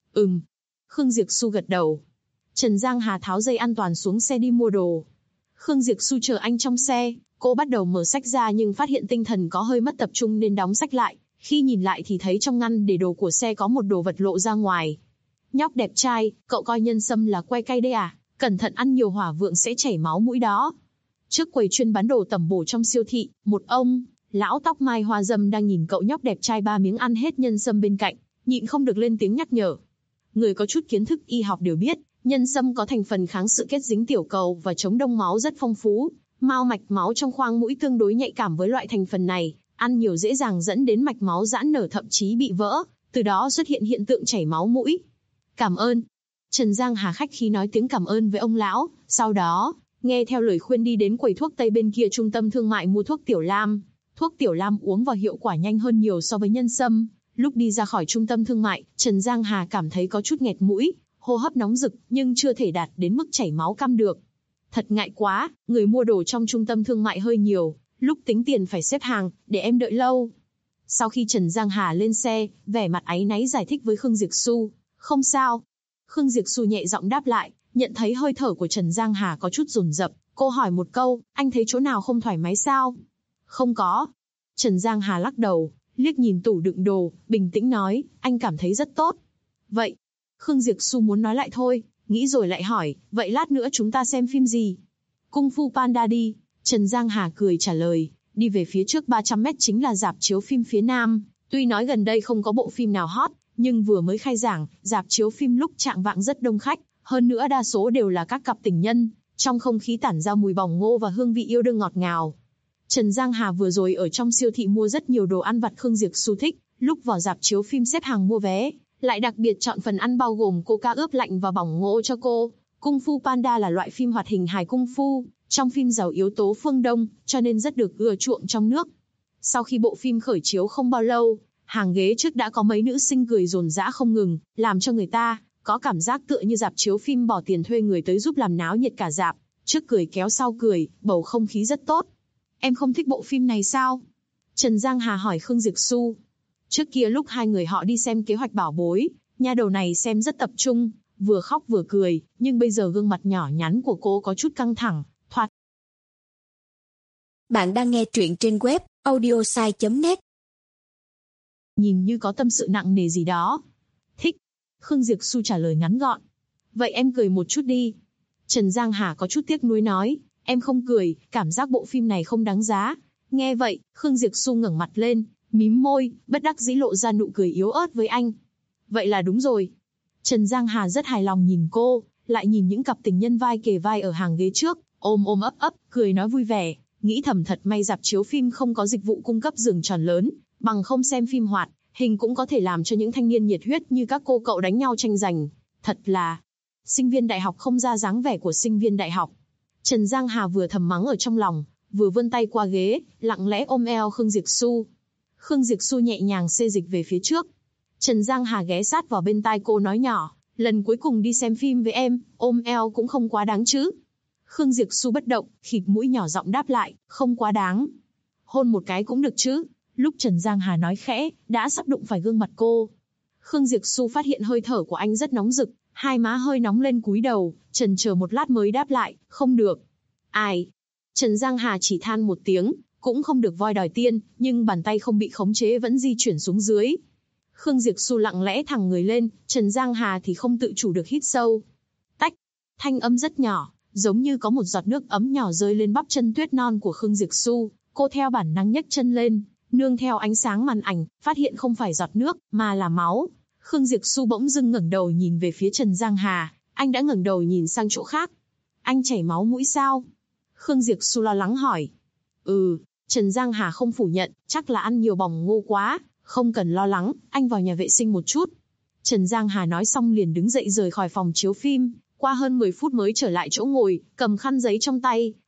[SPEAKER 2] Khương Diệp Xu gật đầu. Trần Giang Hà tháo dây an toàn xuống xe đi mua đồ. Khương Diệp Xu chờ anh trong xe, cô bắt đầu mở sách ra nhưng phát hiện tinh thần có hơi mất tập trung nên đóng sách lại. Khi nhìn lại thì thấy trong ngăn để đồ của xe có một đồ vật lộ ra ngoài. Nhóc đẹp trai, cậu coi nhân sâm là que cay đây à? Cẩn thận ăn nhiều hỏa vượng sẽ chảy máu mũi đó. Trước quầy chuyên bán đồ tẩm bổ trong siêu thị, một ông, lão tóc mai hoa râm đang nhìn cậu nhóc đẹp trai 3 miếng ăn hết nhân sâm bên cạnh, nhịn không được lên tiếng nhắc nhở. Người có chút kiến thức y học đều biết, nhân sâm có thành phần kháng sự kết dính tiểu cầu và chống đông máu rất phong phú. Mao mạch máu trong khoang mũi tương đối nhạy cảm với loại thành phần này, ăn nhiều dễ dàng dẫn đến mạch máu giãn nở thậm chí bị vỡ, từ đó xuất hiện hiện tượng chảy máu mũi. Cảm ơn. Trần Giang Hà khách khí nói tiếng cảm ơn với ông lão, sau đó, nghe theo lời khuyên đi đến quầy thuốc tây bên kia trung tâm thương mại mua thuốc tiểu lam. Thuốc tiểu lam uống vào hiệu quả nhanh hơn nhiều so với nhân sâm. Lúc đi ra khỏi trung tâm thương mại, Trần Giang Hà cảm thấy có chút nghẹt mũi, hô hấp nóng rực nhưng chưa thể đạt đến mức chảy máu cam được. Thật ngại quá, người mua đồ trong trung tâm thương mại hơi nhiều, lúc tính tiền phải xếp hàng, để em đợi lâu. Sau khi Trần Giang Hà lên xe, vẻ mặt áy náy giải thích với Khương Diệp Xu, không sao. Khương Diệp Xu nhẹ giọng đáp lại, nhận thấy hơi thở của Trần Giang Hà có chút dồn dập, cô hỏi một câu, anh thấy chỗ nào không thoải mái sao? Không có. Trần Giang Hà lắc đầu, liếc nhìn tủ đựng đồ, bình tĩnh nói, anh cảm thấy rất tốt. Vậy, Khương Diệp Xu muốn nói lại thôi, nghĩ rồi lại hỏi, vậy lát nữa chúng ta xem phim gì? Kung Fu Panda đi. Trần Giang Hà cười trả lời, đi về phía trước 300 mét chính là rạp chiếu phim phía Nam. Tuy nói gần đây không có bộ phim nào hot, nhưng vừa mới khai giảng, rạp chiếu phim lúc chạng vạng rất đông khách, hơn nữa đa số đều là các cặp tình nhân, trong không khí tản ra mùi bỏng ngô và hương vị yêu đương ngọt ngào. Trần Giang Hà vừa rồi ở trong siêu thị mua rất nhiều đồ ăn vặt Khương Diệp Xu thích, lúc vào rạp chiếu phim xếp hàng mua vé, lại đặc biệt chọn phần ăn bao gồm coca ướp lạnh và bỏng ngô cho cô. Kung Fu Panda là loại phim hoạt hình hài cung phu, trong phim giàu yếu tố phương Đông, cho nên rất được ưa chuộng trong nước. Sau khi bộ phim khởi chiếu không bao lâu, hàng ghế trước đã có mấy nữ sinh cười rồn rã không ngừng, làm cho người ta có cảm giác tựa như rạp chiếu phim bỏ tiền thuê người tới giúp làm náo nhiệt cả rạp, trước cười kéo sau cười, bầu không khí rất tốt. Em không thích bộ phim này sao? Trần Giang Hà hỏi Khương Diệp Xu. Trước kia lúc hai người họ đi xem Kế hoạch bảo bối, nha đầu này xem rất tập trung, vừa khóc vừa cười, nhưng bây giờ gương mặt nhỏ nhắn của cô có chút căng thẳng, thoạt.
[SPEAKER 3] Bạn đang nghe truyện trên web audiosai.net.
[SPEAKER 2] Nhìn như có tâm sự nặng nề gì đó. Thích. Khương Diệp Xu trả lời ngắn gọn. Vậy em cười một chút đi. Trần Giang Hà có chút tiếc nuối nói, em không cười, cảm giác bộ phim này không đáng giá. Nghe vậy, Khương Diệp Xu ngẩng mặt lên, mím môi, bất đắc dĩ lộ ra nụ cười yếu ớt với anh. Vậy là đúng rồi. Trần Giang Hà rất hài lòng nhìn cô, lại nhìn những cặp tình nhân vai kề vai ở hàng ghế trước, ôm ôm ấp ấp, cười nói vui vẻ, nghĩ thầm thật may rạp chiếu phim không có dịch vụ cung cấp giường tròn lớn, bằng không xem phim hoạt hình cũng có thể làm cho những thanh niên nhiệt huyết như các cô cậu đánh nhau tranh giành. Thật là sinh viên đại học không ra dáng vẻ của sinh viên đại học. Trần Giang Hà vừa thầm mắng ở trong lòng, vừa vươn tay qua ghế, lặng lẽ ôm eo Khương Diệp Xu. Khương Diệp Xu nhẹ nhàng xê dịch về phía trước. Trần Giang Hà ghé sát vào bên tai cô nói nhỏ, lần cuối cùng đi xem phim với em, ôm eo cũng không quá đáng chứ. Khương Diệp Xu bất động, khịt mũi nhỏ giọng đáp lại, không quá đáng. Hôn một cái cũng được chứ. Lúc Trần Giang Hà nói khẽ, đã sắp đụng phải gương mặt cô. Khương Diệp Xu phát hiện hơi thở của anh rất nóng rực, hai má hơi nóng lên cúi đầu, chần chờ một lát mới đáp lại, không được. Ai? Trần Giang Hà chỉ than một tiếng, cũng không được voi đòi tiên, nhưng bàn tay không bị khống chế vẫn di chuyển xuống dưới. Khương Diệp Xu lặng lẽ thẳng người lên, Trần Giang Hà thì không tự chủ được hít sâu. Tách, thanh âm rất nhỏ, giống như có một giọt nước ấm nhỏ rơi lên bắp chân tuyết non của Khương Diệp Xu, cô theo bản năng nhấc chân lên, nương theo ánh sáng màn ảnh, phát hiện không phải giọt nước, mà là máu. Khương Diệp Xu bỗng dưng ngẩng đầu nhìn về phía Trần Giang Hà, anh đã ngẩng đầu nhìn sang chỗ khác. Anh chảy máu mũi sao? Khương Diệp Xu lo lắng hỏi. Trần Giang Hà không phủ nhận, chắc là ăn nhiều bỏng ngô quá, không cần lo lắng, anh vào nhà vệ sinh một chút. Trần Giang Hà nói xong liền đứng dậy rời khỏi phòng chiếu phim, qua hơn 10 phút mới trở lại chỗ ngồi, cầm khăn giấy trong tay,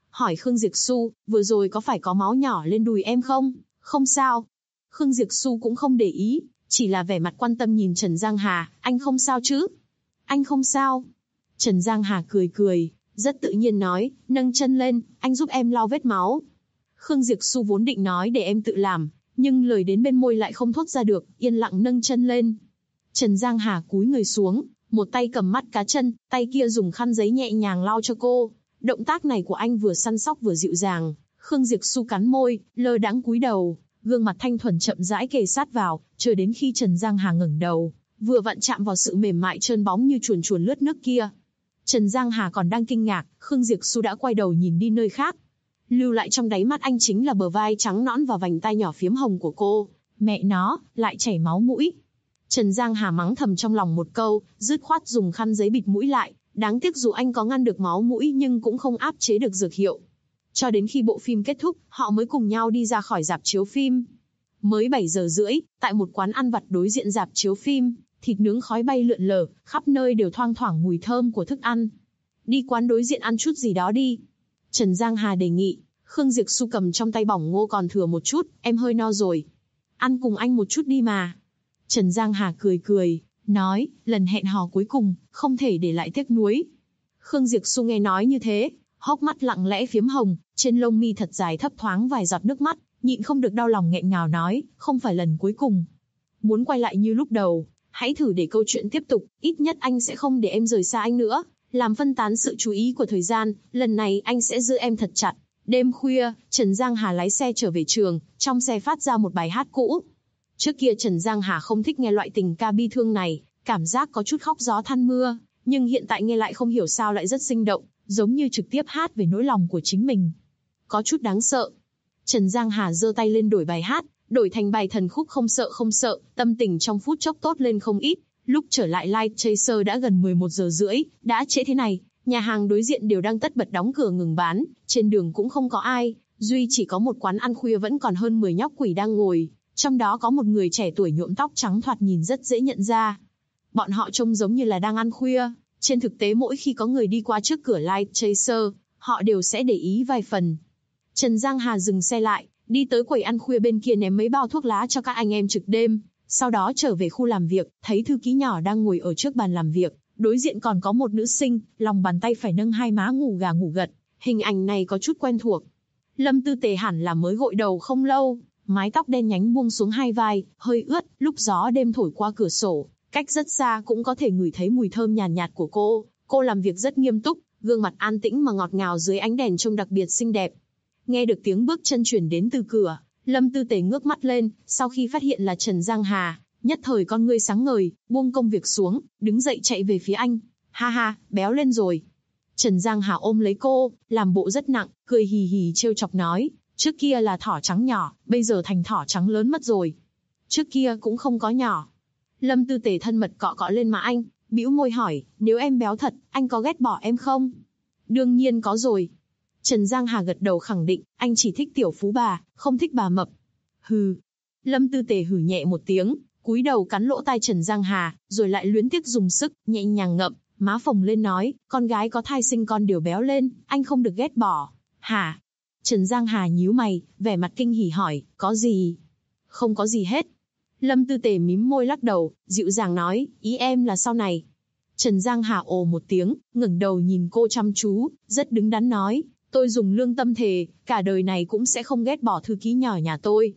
[SPEAKER 2] hỏi Khương Diệp Xu, vừa rồi có phải có máu nhỏ lên đùi em không? Không sao. Khương Diệp Xu cũng không để ý, chỉ là vẻ mặt quan tâm nhìn Trần Giang Hà, anh không sao chứ? Anh không sao. Trần Giang Hà cười cười, rất tự nhiên nói, nâng chân lên, anh giúp em lau vết máu. Khương Diệp Xu vốn định nói để em tự làm, nhưng lời đến bên môi lại không thốt ra được, yên lặng nâng chân lên. Trần Giang Hà cúi người xuống, một tay cầm mắt cá chân, tay kia dùng khăn giấy nhẹ nhàng lau cho cô. Động tác này của anh vừa săn sóc vừa dịu dàng. Khương Diệp Xu cắn môi, lơ đãng cúi đầu, gương mặt thanh thuần chậm rãi kề sát vào, chờ đến khi Trần Giang Hà ngẩng đầu, vừa vặn chạm vào sự mềm mại trơn bóng như chuồn chuồn lướt nước kia. Trần Giang Hà còn đang kinh ngạc, Khương Diệp Xu đã quay đầu nhìn đi nơi khác. Lưu lại trong đáy mắt anh chính là bờ vai trắng nõn và vành tai nhỏ phiếm hồng của cô. Mẹ nó, lại chảy máu mũi. Trần Giang Hà mắng thầm trong lòng một câu, dứt khoát dùng khăn giấy bịt mũi lại. Đáng tiếc dù anh có ngăn được máu mũi nhưng cũng không áp chế được dược hiệu. Cho đến khi bộ phim kết thúc, họ mới cùng nhau đi ra khỏi rạp chiếu phim. Mới 7 giờ rưỡi, tại một quán ăn vặt đối diện rạp chiếu phim, thịt nướng khói bay lượn lờ, khắp nơi đều thoang thoảng mùi thơm của thức ăn. Đi quán đối diện ăn chút gì đó đi. Trần Giang Hà đề nghị. Khương Diệp Xu cầm trong tay bỏng ngô còn thừa một chút, em hơi no rồi. Ăn cùng anh một chút đi mà. Trần Giang Hà cười cười, nói, lần hẹn hò cuối cùng, không thể để lại tiếc nuối. Khương Diệp Xu nghe nói như thế, hốc mắt lặng lẽ phiếm hồng, trên lông mi thật dài thấp thoáng vài giọt nước mắt, nhịn không được đau lòng nghẹn ngào nói, không phải lần cuối cùng. Muốn quay lại như lúc đầu, hãy thử để câu chuyện tiếp tục, ít nhất anh sẽ không để em rời xa anh nữa, làm phân tán sự chú ý của thời gian, lần này anh sẽ giữ em thật chặt. Đêm khuya, Trần Giang Hà lái xe trở về trường, trong xe phát ra một bài hát cũ. Trước kia Trần Giang Hà không thích nghe loại tình ca bi thương này, cảm giác có chút khóc gió than mưa, nhưng hiện tại nghe lại không hiểu sao lại rất sinh động, giống như trực tiếp hát về nỗi lòng của chính mình. Có chút đáng sợ. Trần Giang Hà giơ tay lên đổi bài hát, đổi thành bài thần khúc không sợ, tâm tình trong phút chốc tốt lên không ít. Lúc trở lại Light Chaser đã gần 11 giờ rưỡi, đã trễ thế này, nhà hàng đối diện đều đang tất bật đóng cửa ngừng bán, trên đường cũng không có ai, duy chỉ có một quán ăn khuya vẫn còn hơn 10 nhóc quỷ đang ngồi, trong đó có một người trẻ tuổi nhuộm tóc trắng thoạt nhìn rất dễ nhận ra. Bọn họ trông giống như là đang ăn khuya, trên thực tế mỗi khi có người đi qua trước cửa Light Chaser, họ đều sẽ để ý vài phần. Trần Giang Hà dừng xe lại, đi tới quầy ăn khuya bên kia ném mấy bao thuốc lá cho các anh em trực đêm, sau đó trở về khu làm việc, thấy thư ký nhỏ đang ngồi ở trước bàn làm việc, đối diện còn có một nữ sinh, lòng bàn tay phải nâng hai má ngủ gà ngủ gật, hình ảnh này có chút quen thuộc. Lâm Tư Tề hẳn là mới gội đầu không lâu, mái tóc đen nhánh buông xuống hai vai, hơi ướt, lúc gió đêm thổi qua cửa sổ, cách rất xa cũng có thể ngửi thấy mùi thơm nhàn nhạt của cô. Cô làm việc rất nghiêm túc, gương mặt an tĩnh mà ngọt ngào dưới ánh đèn trông đặc biệt xinh đẹp. Nghe được tiếng bước chân chuyển đến từ cửa, Lâm Tư Tề ngước mắt lên, sau khi phát hiện là Trần Giang Hà, nhất thời con ngươi sáng ngời, buông công việc xuống, đứng dậy chạy về phía anh. Ha ha, béo lên rồi. Trần Giang Hà ôm lấy cô, làm bộ rất nặng, cười hì hì trêu chọc nói, trước kia là thỏ trắng nhỏ, bây giờ thành thỏ trắng lớn mất rồi. Trước kia cũng không có nhỏ. Lâm Tư Tề thân mật cọ cọ lên má anh, bĩu môi hỏi, nếu em béo thật, anh có ghét bỏ em không? Đương nhiên có rồi. Trần Giang Hà gật đầu khẳng định, anh chỉ thích tiểu phú bà, không thích bà mập. Hừ. Lâm Tư Tề hừ nhẹ một tiếng, cúi đầu cắn lỗ tai Trần Giang Hà, rồi lại luyến tiếc dùng sức, nhẹ nhàng ngậm, má phồng lên nói, con gái có thai sinh con đều béo lên, anh không được ghét bỏ. Hả? Trần Giang Hà nhíu mày, vẻ mặt kinh hỉ hỏi, có gì? Không có gì hết. Lâm Tư Tề mím môi lắc đầu, dịu dàng nói, ý em là sau này. Trần Giang Hà ồ một tiếng, ngẩng đầu nhìn cô chăm chú, rất đứng đắn nói, tôi dùng lương tâm thề, cả đời này cũng sẽ không ghét bỏ thư ký nhỏ nhà tôi.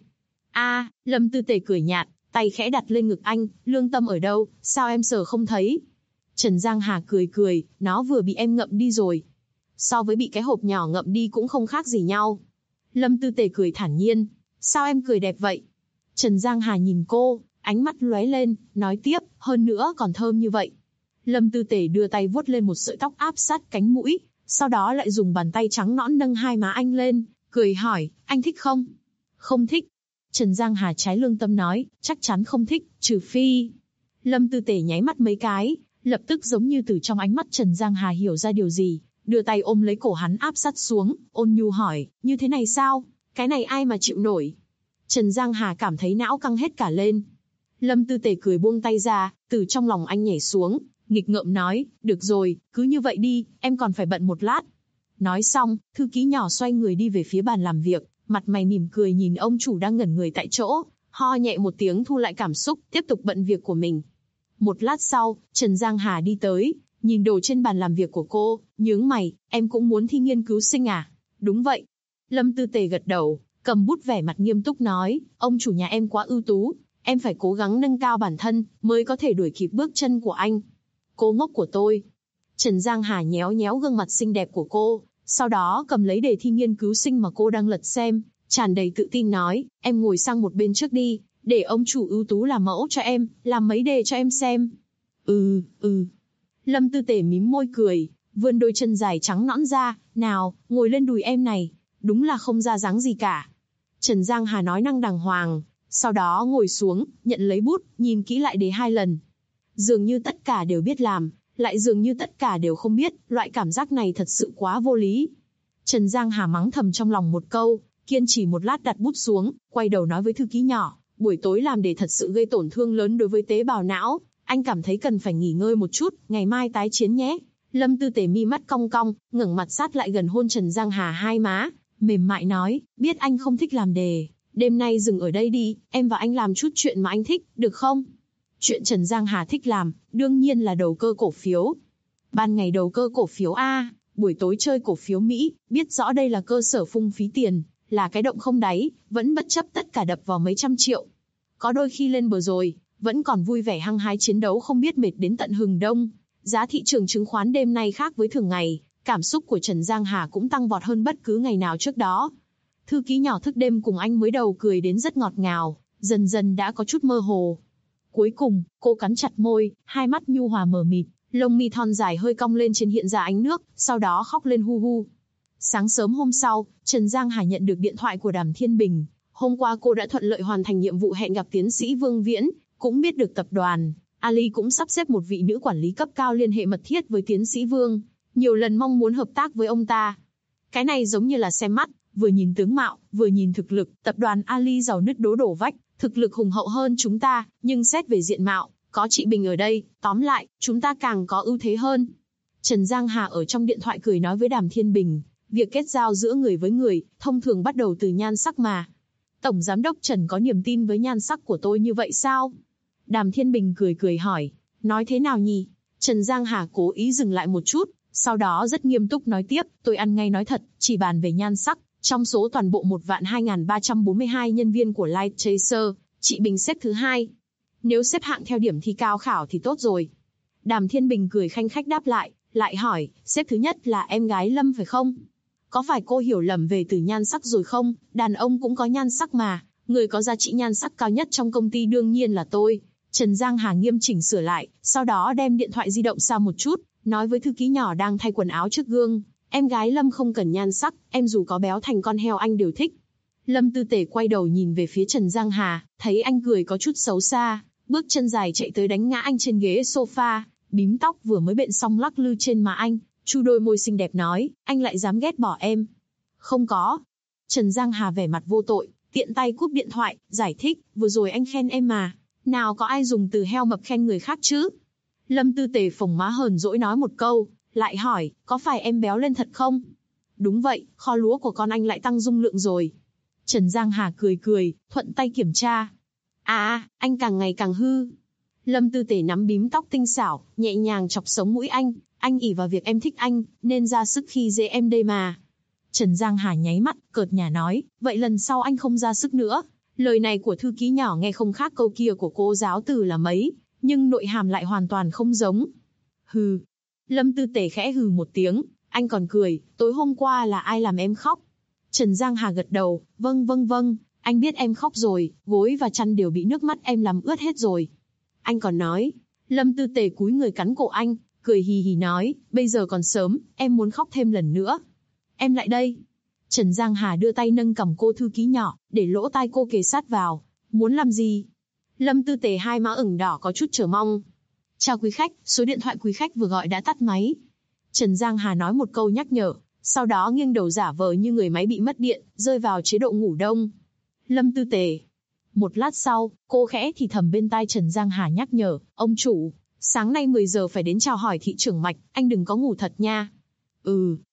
[SPEAKER 2] Lâm Tư Tề cười nhạt, tay khẽ đặt lên ngực anh, lương tâm ở đâu, sao em sờ không thấy? Trần Giang Hà cười cười, nó vừa bị em ngậm đi rồi. So với bị cái hộp nhỏ ngậm đi cũng không khác gì nhau. Lâm Tư Tề cười thản nhiên, sao em cười đẹp vậy? Trần Giang Hà nhìn cô, ánh mắt lóe lên, nói tiếp, hơn nữa còn thơm như vậy. Lâm Tư Tề đưa tay vuốt lên một sợi tóc áp sát cánh mũi, sau đó lại dùng bàn tay trắng nõn nâng hai má anh lên, cười hỏi, anh thích không? Không thích. Trần Giang Hà trái lương tâm nói, chắc chắn không thích, trừ phi. Lâm Tư Tề nháy mắt mấy cái, lập tức giống như từ trong ánh mắt Trần Giang Hà hiểu ra điều gì, đưa tay ôm lấy cổ hắn áp sát xuống, ôn nhu hỏi, như thế này sao? Cái này ai mà chịu nổi? Trần Giang Hà cảm thấy não căng hết cả lên. Lâm Tư Tề cười buông tay ra, từ trong lòng anh nhảy xuống, nghịch ngợm nói, được rồi, cứ như vậy đi, em còn phải bận một lát. Nói xong, thư ký nhỏ xoay người đi về phía bàn làm việc, mặt mày mỉm cười nhìn ông chủ đang ngẩn người tại chỗ, ho nhẹ một tiếng thu lại cảm xúc, tiếp tục bận việc của mình. Một lát sau, Trần Giang Hà đi tới, nhìn đồ trên bàn làm việc của cô, nhướng mày, em cũng muốn thi nghiên cứu sinh à? Đúng vậy. Lâm Tư Tề gật đầu, cầm bút vẻ mặt nghiêm túc nói, ông chủ nhà em quá ưu tú, em phải cố gắng nâng cao bản thân, mới có thể đuổi kịp bước chân của anh. Cô ngốc của tôi. Trần Giang Hà nhéo nhéo gương mặt xinh đẹp của cô, sau đó cầm lấy đề thi nghiên cứu sinh mà cô đang lật xem, tràn đầy tự tin nói, em ngồi sang một bên trước đi, để ông chủ ưu tú làm mẫu cho em, làm mấy đề cho em xem. Lâm Tư Tề mím môi cười, vươn đôi chân dài trắng nõn ra, nào, ngồi lên đùi em này, đúng là không ra dáng gì cả. Trần Giang Hà nói năng đàng hoàng, sau đó ngồi xuống, nhận lấy bút, nhìn kỹ lại đề 2 lần. Dường như tất cả đều biết làm, lại dường như tất cả đều không biết, loại cảm giác này thật sự quá vô lý. Trần Giang Hà mắng thầm trong lòng một câu, kiên trì một lát đặt bút xuống, quay đầu nói với thư ký nhỏ, buổi tối làm đề thật sự gây tổn thương lớn đối với tế bào não, anh cảm thấy cần phải nghỉ ngơi một chút, ngày mai tái chiến nhé. Lâm Tư Tề mi mắt cong cong, ngẩng mặt sát lại gần hôn Trần Giang Hà hai má, mềm mại nói, biết anh không thích làm đề, đêm nay dừng ở đây đi, em và anh làm chút chuyện mà anh thích, được không? Chuyện Trần Giang Hà thích làm, đương nhiên là đầu cơ cổ phiếu. Ban ngày đầu cơ cổ phiếu A, buổi tối chơi cổ phiếu Mỹ, biết rõ đây là cơ sở phung phí tiền, là cái động không đáy, vẫn bất chấp tất cả đập vào mấy trăm triệu. Có đôi khi lên bờ rồi, vẫn còn vui vẻ hăng hái chiến đấu không biết mệt đến tận hừng đông. Giá thị trường chứng khoán đêm nay khác với thường ngày, cảm xúc của Trần Giang Hà cũng tăng vọt hơn bất cứ ngày nào trước đó. Thư ký nhỏ thức đêm cùng anh mới đầu cười đến rất ngọt ngào, dần dần đã có chút mơ hồ. Cuối cùng, cô cắn chặt môi, hai mắt nhu hòa mờ mịt, lông mi thon dài hơi cong lên trên hiện ra ánh nước, sau đó khóc lên hu hu. Sáng sớm hôm sau, Trần Giang Hà nhận được điện thoại của Đàm Thiên Bình. Hôm qua cô đã thuận lợi hoàn thành nhiệm vụ hẹn gặp tiến sĩ Vương Viễn, cũng biết được tập đoàn Ali cũng sắp xếp một vị nữ quản lý cấp cao liên hệ mật thiết với tiến sĩ Vương, nhiều lần mong muốn hợp tác với ông ta. Cái này giống như là xem mắt, vừa nhìn tướng mạo, vừa nhìn thực lực, tập đoàn Ali giàu nứt đổ vách, thực lực hùng hậu hơn chúng ta, nhưng xét về diện mạo, có chị Bình ở đây, tóm lại, chúng ta càng có ưu thế hơn. Trần Giang Hà ở trong điện thoại cười nói với Đàm Thiên Bình, việc kết giao giữa người với người, thông thường bắt đầu từ nhan sắc mà. Tổng Giám đốc Trần có niềm tin với nhan sắc của tôi như vậy sao? Đàm Thiên Bình cười cười hỏi, nói thế nào nhỉ? Trần Giang Hà cố ý dừng lại một chút, sau đó rất nghiêm túc nói tiếp, tôi ăn ngay nói thật, chỉ bàn về nhan sắc, trong số toàn bộ 1.2342 nhân viên của Light Chaser, chị Bình xếp thứ 2. Nếu xếp hạng theo điểm thi cao khảo thì tốt rồi. Đàm Thiên Bình cười khanh khách đáp lại hỏi, xếp thứ nhất là em gái Lâm phải không? Có phải cô hiểu lầm về từ nhan sắc rồi không? Đàn ông cũng có nhan sắc mà, người có giá trị nhan sắc cao nhất trong công ty đương nhiên là tôi. Trần Giang Hà nghiêm chỉnh sửa lại, sau đó đem điện thoại di động xa một chút, nói với thư ký nhỏ đang thay quần áo trước gương, em gái Lâm không cần nhan sắc, em dù có béo thành con heo anh đều thích. Lâm Tư Tề quay đầu nhìn về phía Trần Giang Hà, thấy anh cười có chút xấu xa, bước chân dài chạy tới đánh ngã anh trên ghế sofa, bím tóc vừa mới bện xong lắc lư trên má anh, chu đôi môi xinh đẹp nói, anh lại dám ghét bỏ em. Không có. Trần Giang Hà vẻ mặt vô tội, tiện tay cúp điện thoại, giải thích, vừa rồi anh khen em mà, nào có ai dùng từ heo mập khen người khác chứ. Lâm Tư Tề phồng má hờn dỗi nói một câu, lại hỏi, có phải em béo lên thật không? Đúng vậy, kho lúa của con anh lại tăng dung lượng rồi. Trần Giang Hà cười, thuận tay kiểm tra. Anh càng ngày càng hư. Lâm Tư Tề nắm bím tóc tinh xảo, nhẹ nhàng chọc sống mũi anh ỷ vào việc em thích anh, nên ra sức khi dễ em đây mà. Trần Giang Hà nháy mắt, cợt nhả nói, vậy lần sau anh không ra sức nữa. Lời này của thư ký nhỏ nghe không khác câu kia của cô giáo từ là mấy, nhưng nội hàm lại hoàn toàn không giống. Hừ. Lâm Tư Tề khẽ hừ một tiếng, anh còn cười, tối hôm qua là ai làm em khóc? Trần Giang Hà gật đầu, vâng, anh biết em khóc rồi, gối và chăn đều bị nước mắt em làm ướt hết rồi. Anh còn nói, Lâm Tư Tề cúi người cắn cổ anh, cười hì hì nói, bây giờ còn sớm, em muốn khóc thêm lần nữa. Em lại đây. Trần Giang Hà đưa tay nâng cằm cô thư ký nhỏ, để lỗ tai cô kề sát vào. Muốn làm gì? Lâm Tư Tề hai má ửng đỏ có chút chờ mong. Chào quý khách, số điện thoại quý khách vừa gọi đã tắt máy. Trần Giang Hà nói một câu nhắc nhở, sau đó nghiêng đầu giả vờ như người máy bị mất điện, rơi vào chế độ ngủ đông. Lâm Tư Tề. Một lát sau, cô khẽ thì thầm bên tai Trần Giang Hà nhắc nhở, ông chủ, sáng nay 10 giờ phải đến chào hỏi thị trưởng Mạch, anh đừng có ngủ thật nha.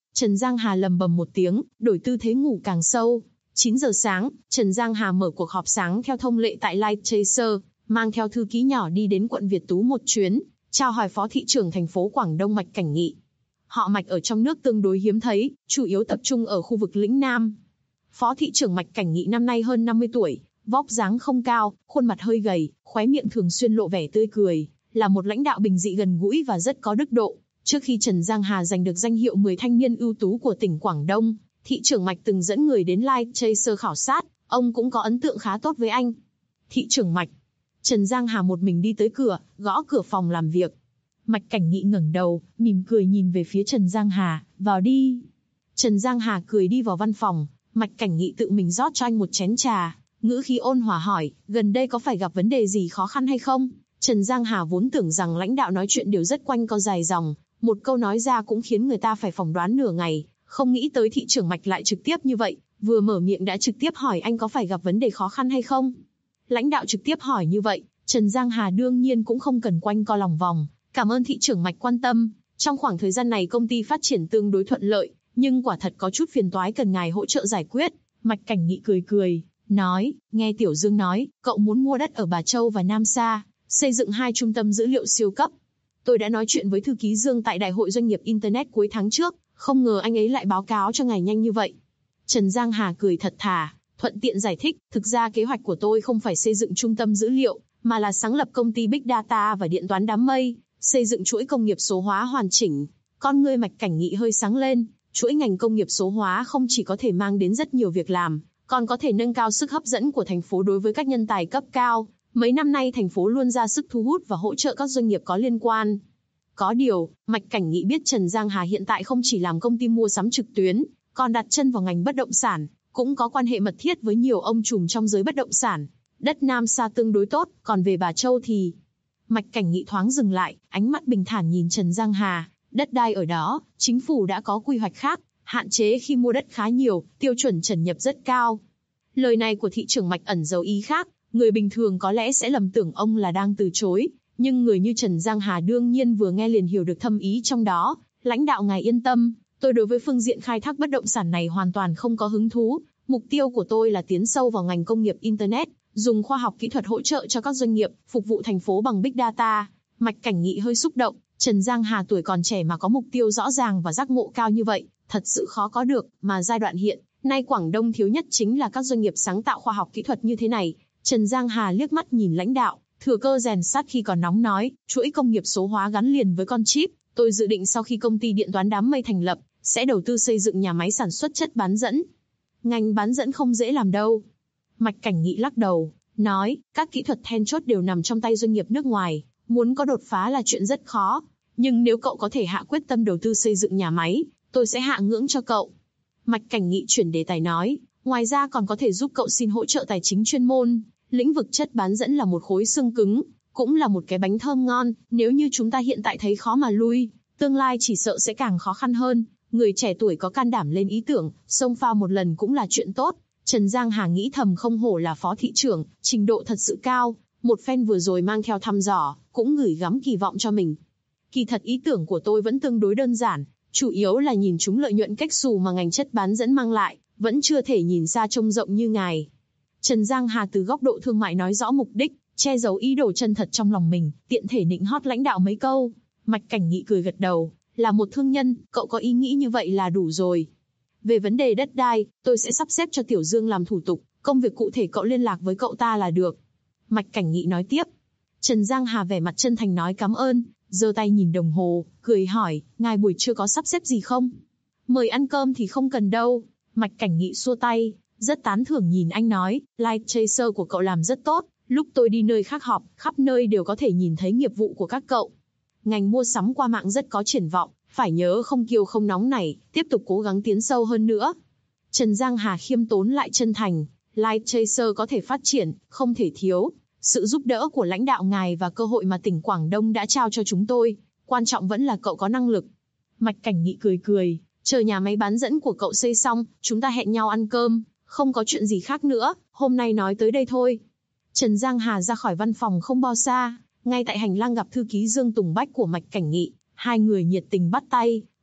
[SPEAKER 2] Trần Giang Hà lầm bầm một tiếng, đổi tư thế ngủ càng sâu. 9 giờ sáng, Trần Giang Hà mở cuộc họp sáng theo thông lệ tại Light Chaser, mang theo thư ký nhỏ đi đến quận Việt Tú một chuyến, chào hỏi phó thị trưởng thành phố Quảng Đông Mạch Cảnh Nghị. Họ Mạch ở trong nước tương đối hiếm thấy, chủ yếu tập trung ở khu vực lĩnh Nam. Phó thị trưởng Mạch Cảnh Nghị năm nay hơn 50 tuổi, vóc dáng không cao, khuôn mặt hơi gầy, khóe miệng thường xuyên lộ vẻ tươi cười, là một lãnh đạo bình dị gần gũi và rất có đức độ. Trước khi Trần Giang Hà giành được danh hiệu 10 thanh niên ưu tú của tỉnh Quảng Đông, thị trưởng Mạch từng dẫn người đến Light Chaser khảo sát, ông cũng có ấn tượng khá tốt với anh. Thị trưởng Mạch. Trần Giang Hà một mình đi tới cửa, gõ cửa phòng làm việc. Mạch Cảnh Nghị ngẩng đầu, mỉm cười nhìn về phía Trần Giang Hà, vào đi. Trần Giang Hà cười đi vào văn phòng, Mạch Cảnh Nghị tự mình rót cho anh một chén trà, ngữ khí ôn hòa hỏi, gần đây có phải gặp vấn đề gì khó khăn hay không? Trần Giang Hà vốn tưởng rằng lãnh đạo nói chuyện đều rất quanh co dài dòng, một câu nói ra cũng khiến người ta phải phỏng đoán nửa ngày, không nghĩ tới thị trưởng Mạch lại trực tiếp như vậy, vừa mở miệng đã trực tiếp hỏi anh có phải gặp vấn đề khó khăn hay không. Lãnh đạo trực tiếp hỏi như vậy, Trần Giang Hà đương nhiên cũng không cần quanh co lòng vòng, cảm ơn thị trưởng Mạch quan tâm, trong khoảng thời gian này công ty phát triển tương đối thuận lợi, nhưng quả thật có chút phiền toái cần ngài hỗ trợ giải quyết. Mạch Cảnh Nghị cười, nói, nghe Tiểu Dương nói, cậu muốn mua đất ở Bà Châu và Nam Sa, xây dựng 2 trung tâm dữ liệu siêu cấp. Tôi đã nói chuyện với thư ký Dương tại Đại hội Doanh nghiệp Internet cuối tháng trước, không ngờ anh ấy lại báo cáo cho ngài nhanh như vậy. Trần Giang Hà cười thật thà, thuận tiện giải thích, thực ra kế hoạch của tôi không phải xây dựng trung tâm dữ liệu, mà là sáng lập công ty Big Data và điện toán đám mây, xây dựng chuỗi công nghiệp số hóa hoàn chỉnh. Con ngươi Mạch Cảnh Nghị hơi sáng lên, chuỗi ngành công nghiệp số hóa không chỉ có thể mang đến rất nhiều việc làm, còn có thể nâng cao sức hấp dẫn của thành phố đối với các nhân tài cấp cao. Mấy năm nay thành phố luôn ra sức thu hút và hỗ trợ các doanh nghiệp có liên quan. Có điều, Mạch Cảnh Nghị biết Trần Giang Hà hiện tại không chỉ làm công ty mua sắm trực tuyến, còn đặt chân vào ngành bất động sản, cũng có quan hệ mật thiết với nhiều ông trùm trong giới bất động sản. Đất Nam Sa tương đối tốt, còn về Bà Châu thì... Mạch Cảnh Nghị thoáng dừng lại, ánh mắt bình thản nhìn Trần Giang Hà. Đất đai ở đó, chính phủ đã có quy hoạch khác, hạn chế khi mua đất khá nhiều, tiêu chuẩn trần nhập rất cao. Lời này của thị trưởng Mạch ẩn dấu ý khác, người bình thường có lẽ sẽ lầm tưởng ông là đang từ chối, nhưng người như Trần Giang Hà đương nhiên vừa nghe liền hiểu được thâm ý trong đó. Lãnh đạo ngài yên tâm, tôi đối với phương diện khai thác bất động sản này hoàn toàn không có hứng thú. Mục tiêu của tôi là tiến sâu vào ngành công nghiệp Internet, dùng khoa học kỹ thuật hỗ trợ cho các doanh nghiệp, phục vụ thành phố bằng Big Data. Mạch Cảnh Nghị hơi xúc động, Trần Giang Hà tuổi còn trẻ mà có mục tiêu rõ ràng và giác ngộ cao như vậy, thật sự khó có được, mà giai đoạn hiện nay Quảng Đông thiếu nhất chính là các doanh nghiệp sáng tạo khoa học kỹ thuật như thế này. Trần Giang Hà liếc mắt nhìn lãnh đạo, thừa cơ rèn sắt khi còn nóng nói, chuỗi công nghiệp số hóa gắn liền với con chip, tôi dự định sau khi công ty điện toán đám mây thành lập, sẽ đầu tư xây dựng nhà máy sản xuất chất bán dẫn. Ngành bán dẫn không dễ làm đâu. Mạch Cảnh Nghị lắc đầu, nói, các kỹ thuật then chốt đều nằm trong tay doanh nghiệp nước ngoài, muốn có đột phá là chuyện rất khó. Nhưng nếu cậu có thể hạ quyết tâm đầu tư xây dựng nhà máy, tôi sẽ hạ ngưỡng cho cậu. Mạch Cảnh Nghị chuyển đề tài nói, ngoài ra còn có thể giúp cậu xin hỗ trợ tài chính chuyên môn. Lĩnh vực chất bán dẫn là một khối xương cứng, cũng là một cái bánh thơm ngon, nếu như chúng ta hiện tại thấy khó mà lui, tương lai chỉ sợ sẽ càng khó khăn hơn. Người trẻ tuổi có can đảm lên ý tưởng, xông pha một lần cũng là chuyện tốt. Trần Giang Hà nghĩ thầm không hổ là phó thị trưởng, trình độ thật sự cao, một phen vừa rồi mang theo thăm dò, cũng gửi gắm kỳ vọng cho mình. Kỳ thật ý tưởng của tôi vẫn tương đối đơn giản, chủ yếu là nhìn chúng lợi nhuận cách xù mà ngành chất bán dẫn mang lại, vẫn chưa thể nhìn xa trông rộng như ngài. Trần Giang Hà từ góc độ thương mại nói rõ mục đích, che giấu ý đồ chân thật trong lòng mình, tiện thể nịnh hót lãnh đạo mấy câu. Mạch Cảnh Nghị cười gật đầu, là một thương nhân, cậu có ý nghĩ như vậy là đủ rồi. Về vấn đề đất đai, tôi sẽ sắp xếp cho Tiểu Dương làm thủ tục, công việc cụ thể cậu liên lạc với cậu ta là được. Mạch Cảnh Nghị nói tiếp. Trần Giang Hà vẻ mặt chân thành nói cảm ơn, giơ tay nhìn đồng hồ, cười hỏi, ngài buổi trưa có sắp xếp gì không? Mời ăn cơm thì không cần đâu. Mạch Cảnh Nghị xua tay, rất tán thưởng nhìn anh nói, Light Chaser của cậu làm rất tốt, lúc tôi đi nơi khác họp, khắp nơi đều có thể nhìn thấy nghiệp vụ của các cậu. Ngành mua sắm qua mạng rất có triển vọng, phải nhớ không kiêu không nóng này, tiếp tục cố gắng tiến sâu hơn nữa. Trần Giang Hà khiêm tốn lại chân thành, Light Chaser có thể phát triển, không thể thiếu sự giúp đỡ của lãnh đạo ngài và cơ hội mà tỉnh Quảng Đông đã trao cho chúng tôi, quan trọng vẫn là cậu có năng lực. Mạch Cảnh Nghị cười, chờ nhà máy bán dẫn của cậu xây xong, chúng ta hẹn nhau ăn cơm, không có chuyện gì khác nữa, hôm nay nói tới đây thôi. Trần Giang Hà ra khỏi văn phòng không bao xa, ngay tại hành lang gặp thư ký Dương Tùng Bách của Mạch Cảnh Nghị, hai người nhiệt tình bắt tay,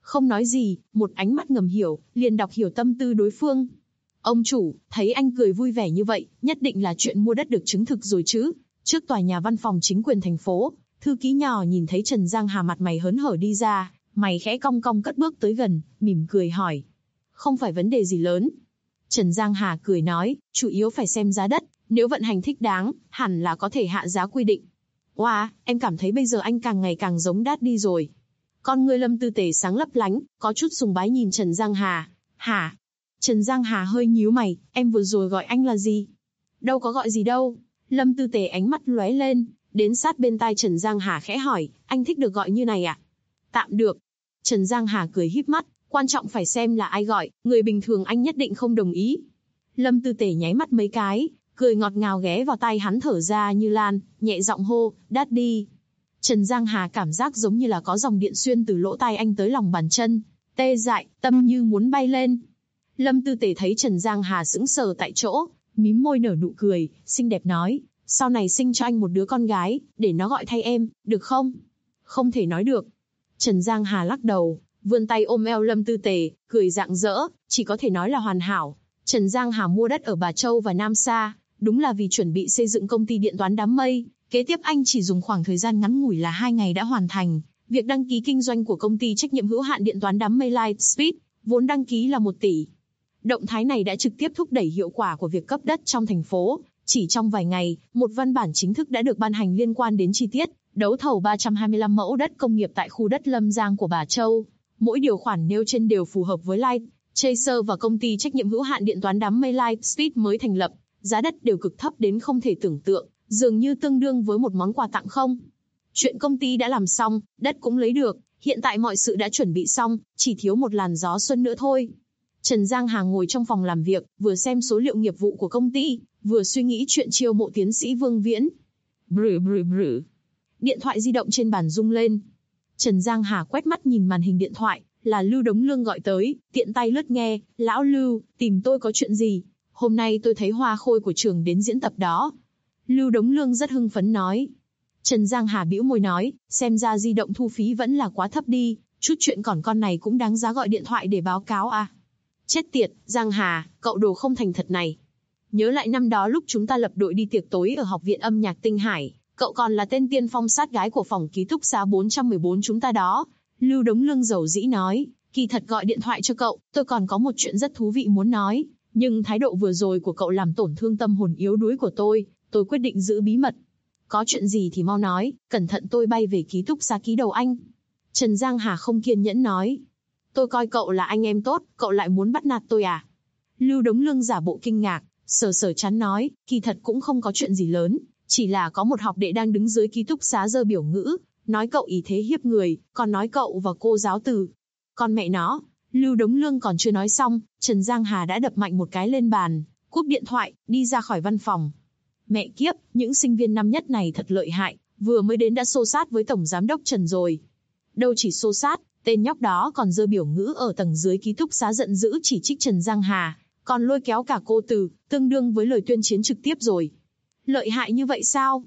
[SPEAKER 2] Không nói gì, một ánh mắt ngầm hiểu, liền đọc hiểu tâm tư đối phương. Ông chủ, thấy anh cười vui vẻ như vậy, nhất định là chuyện mua đất được chứng thực rồi chứ. Trước tòa nhà văn phòng chính quyền thành phố, thư ký nhỏ nhìn thấy Trần Giang Hà mặt mày hớn hở đi ra, mày khẽ cong cong cất bước tới gần, mỉm cười hỏi. Không phải vấn đề gì lớn. Trần Giang Hà cười nói, chủ yếu phải xem giá đất, nếu vận hành thích đáng, hẳn là có thể hạ giá quy định. Wow, em cảm thấy bây giờ anh càng ngày càng giống Daddy rồi. Con người Lâm Tư Tề sáng lấp lánh, có chút sùng bái nhìn Trần Giang Hà. Hả? Trần Giang Hà hơi nhíu mày, em vừa rồi gọi anh là gì? Đâu có gọi gì đâu. Lâm Tư Tề ánh mắt lóe lên, đến sát bên tai Trần Giang Hà khẽ hỏi, anh thích được gọi như này à? Tạm được. Trần Giang Hà cười híp mắt, quan trọng phải xem là ai gọi, người bình thường anh nhất định không đồng ý. Lâm Tư Tề nháy mắt mấy cái, cười ngọt ngào ghé vào tai hắn thở ra như lan, nhẹ giọng hô, Daddy. Trần Giang Hà cảm giác giống như là có dòng điện xuyên từ lỗ tai anh tới lòng bàn chân, tê dại, tâm như muốn bay lên. Lâm Tư Tề thấy Trần Giang Hà sững sờ tại chỗ, mím môi nở nụ cười, xinh đẹp nói, sau này sinh cho anh một đứa con gái, để nó gọi thay em, được không? Không thể nói được. Trần Giang Hà lắc đầu, vươn tay ôm eo Lâm Tư Tề, cười rạng rỡ, chỉ có thể nói là hoàn hảo. Trần Giang Hà mua đất ở Bà Châu và Nam Sa, đúng là vì chuẩn bị xây dựng công ty điện toán đám mây. Kế tiếp anh chỉ dùng khoảng thời gian ngắn ngủi là 2 ngày đã hoàn thành việc đăng ký kinh doanh của công ty trách nhiệm hữu hạn điện toán đám mây Lightspeed, vốn đăng ký là 1 tỷ. Động thái này đã trực tiếp thúc đẩy hiệu quả của việc cấp đất trong thành phố. Chỉ trong vài ngày, một văn bản chính thức đã được ban hành liên quan đến chi tiết đấu thầu 325 mẫu đất công nghiệp tại khu đất Lâm Giang của Bà Châu. Mỗi điều khoản nêu trên đều phù hợp với Light Chaser và công ty trách nhiệm hữu hạn điện toán đám mây Lightspeed mới thành lập. Giá đất đều cực thấp đến không thể tưởng tượng, dường như tương đương với một món quà tặng không. Chuyện công ty đã làm xong, đất cũng lấy được, hiện tại mọi sự đã chuẩn bị xong, chỉ thiếu một làn gió xuân nữa thôi. Trần Giang Hà ngồi trong phòng làm việc, vừa xem số liệu nghiệp vụ của công ty, vừa suy nghĩ chuyện chiêu mộ tiến sĩ Vương Viễn. Brr brr brr. Điện thoại di động trên bàn rung lên. Trần Giang Hà quét mắt nhìn màn hình điện thoại, là Lưu Đống Lương gọi tới, tiện tay lướt nghe, lão Lưu, tìm tôi có chuyện gì? Hôm nay tôi thấy Hoa Khôi của trường đến diễn tập đó. Lưu Đống Lương rất hưng phấn nói. Trần Giang Hà bĩu môi nói, xem ra di động thu phí vẫn là quá thấp đi, chút chuyện còn con này cũng đáng giá gọi điện thoại để báo cáo à. Chết tiệt, Giang Hà, cậu đồ không thành thật này. Nhớ lại năm đó lúc chúng ta lập đội đi tiệc tối ở Học viện Âm nhạc Tinh Hải, cậu còn là tên tiên phong sát gái của phòng ký túc xá 414 chúng ta đó. Lưu Đống Lương dầu dĩ nói, kỳ thật gọi điện thoại cho cậu, tôi còn có một chuyện rất thú vị muốn nói, nhưng thái độ vừa rồi của cậu làm tổn thương tâm hồn yếu đuối của tôi quyết định giữ bí mật. Có chuyện gì thì mau nói, cẩn thận tôi bay về ký túc xá ký đầu anh. Trần Giang Hà không kiên nhẫn nói. Tôi coi cậu là anh em tốt, cậu lại muốn bắt nạt tôi à? Lưu Đống Lương giả bộ kinh ngạc, sờ chán nói, kỳ thật cũng không có chuyện gì lớn, chỉ là có một học đệ đang đứng dưới ký túc xá giơ biểu ngữ, nói cậu ý thế hiếp người, còn nói cậu và cô giáo từ. Con mẹ nó, Lưu Đống Lương còn chưa nói xong, Trần Giang Hà đã đập mạnh một cái lên bàn, cúp điện thoại, đi ra khỏi văn phòng. Mẹ kiếp, những sinh viên năm nhất này thật lợi hại, vừa mới đến đã xô sát với Tổng Giám đốc Trần rồi. Đâu chỉ xô sát, tên nhóc đó còn giơ biểu ngữ ở tầng dưới ký túc xá giận dữ chỉ trích Trần Giang Hà, còn lôi kéo cả cô Từ, tương đương với lời tuyên chiến trực tiếp rồi. Lợi hại như vậy sao?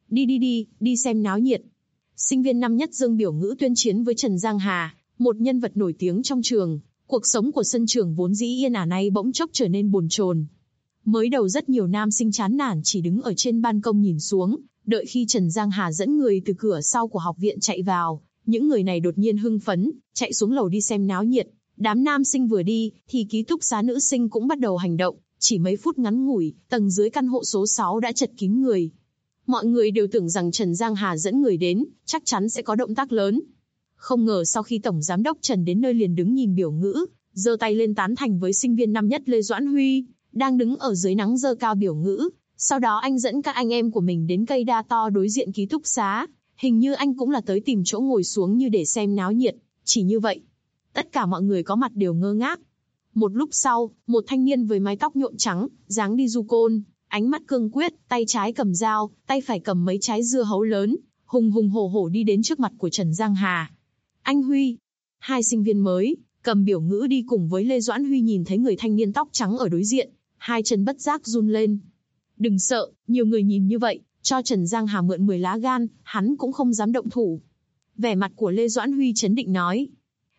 [SPEAKER 2] Đi xem náo nhiệt. Sinh viên năm nhất dâng biểu ngữ tuyên chiến với Trần Giang Hà, một nhân vật nổi tiếng trong trường. Cuộc sống của sân trường vốn dĩ yên ả này bỗng chốc trở nên bồn chồn. Mới đầu rất nhiều nam sinh chán nản chỉ đứng ở trên ban công nhìn xuống, đợi khi Trần Giang Hà dẫn người từ cửa sau của học viện chạy vào, những người này đột nhiên hưng phấn, chạy xuống lầu đi xem náo nhiệt. Đám nam sinh vừa đi, thì ký túc xá nữ sinh cũng bắt đầu hành động, chỉ mấy phút ngắn ngủi, tầng dưới căn hộ số 6 đã chật kín người. Mọi người đều tưởng rằng Trần Giang Hà dẫn người đến, chắc chắn sẽ có động tác lớn. Không ngờ sau khi Tổng Giám đốc Trần đến nơi liền đứng nhìn biểu ngữ, giơ tay lên tán thành với sinh viên năm nhất Lê Doãn Huy, đang đứng ở dưới nắng giơ cao biểu ngữ. Sau đó anh dẫn các anh em của mình đến cây đa to đối diện ký túc xá, hình như anh cũng là tới tìm chỗ ngồi xuống như để xem náo nhiệt, chỉ như vậy. Tất cả mọi người có mặt đều ngơ ngác. Một lúc sau, một thanh niên với mái tóc nhuộm trắng, dáng đi du côn, ánh mắt cương quyết, tay trái cầm dao, tay phải cầm mấy trái dưa hấu lớn, hùng hùng hổ hổ đi đến trước mặt của Trần Giang Hà. Anh Huy. Hai sinh viên mới, cầm biểu ngữ đi cùng với Lê Doãn Huy nhìn thấy người thanh niên tóc trắng ở đối diện, hai chân bất giác run lên. Đừng sợ, nhiều người nhìn như vậy, cho Trần Giang Hà mượn 10 lá gan, hắn cũng không dám động thủ. Vẻ mặt của Lê Doãn Huy chấn định nói.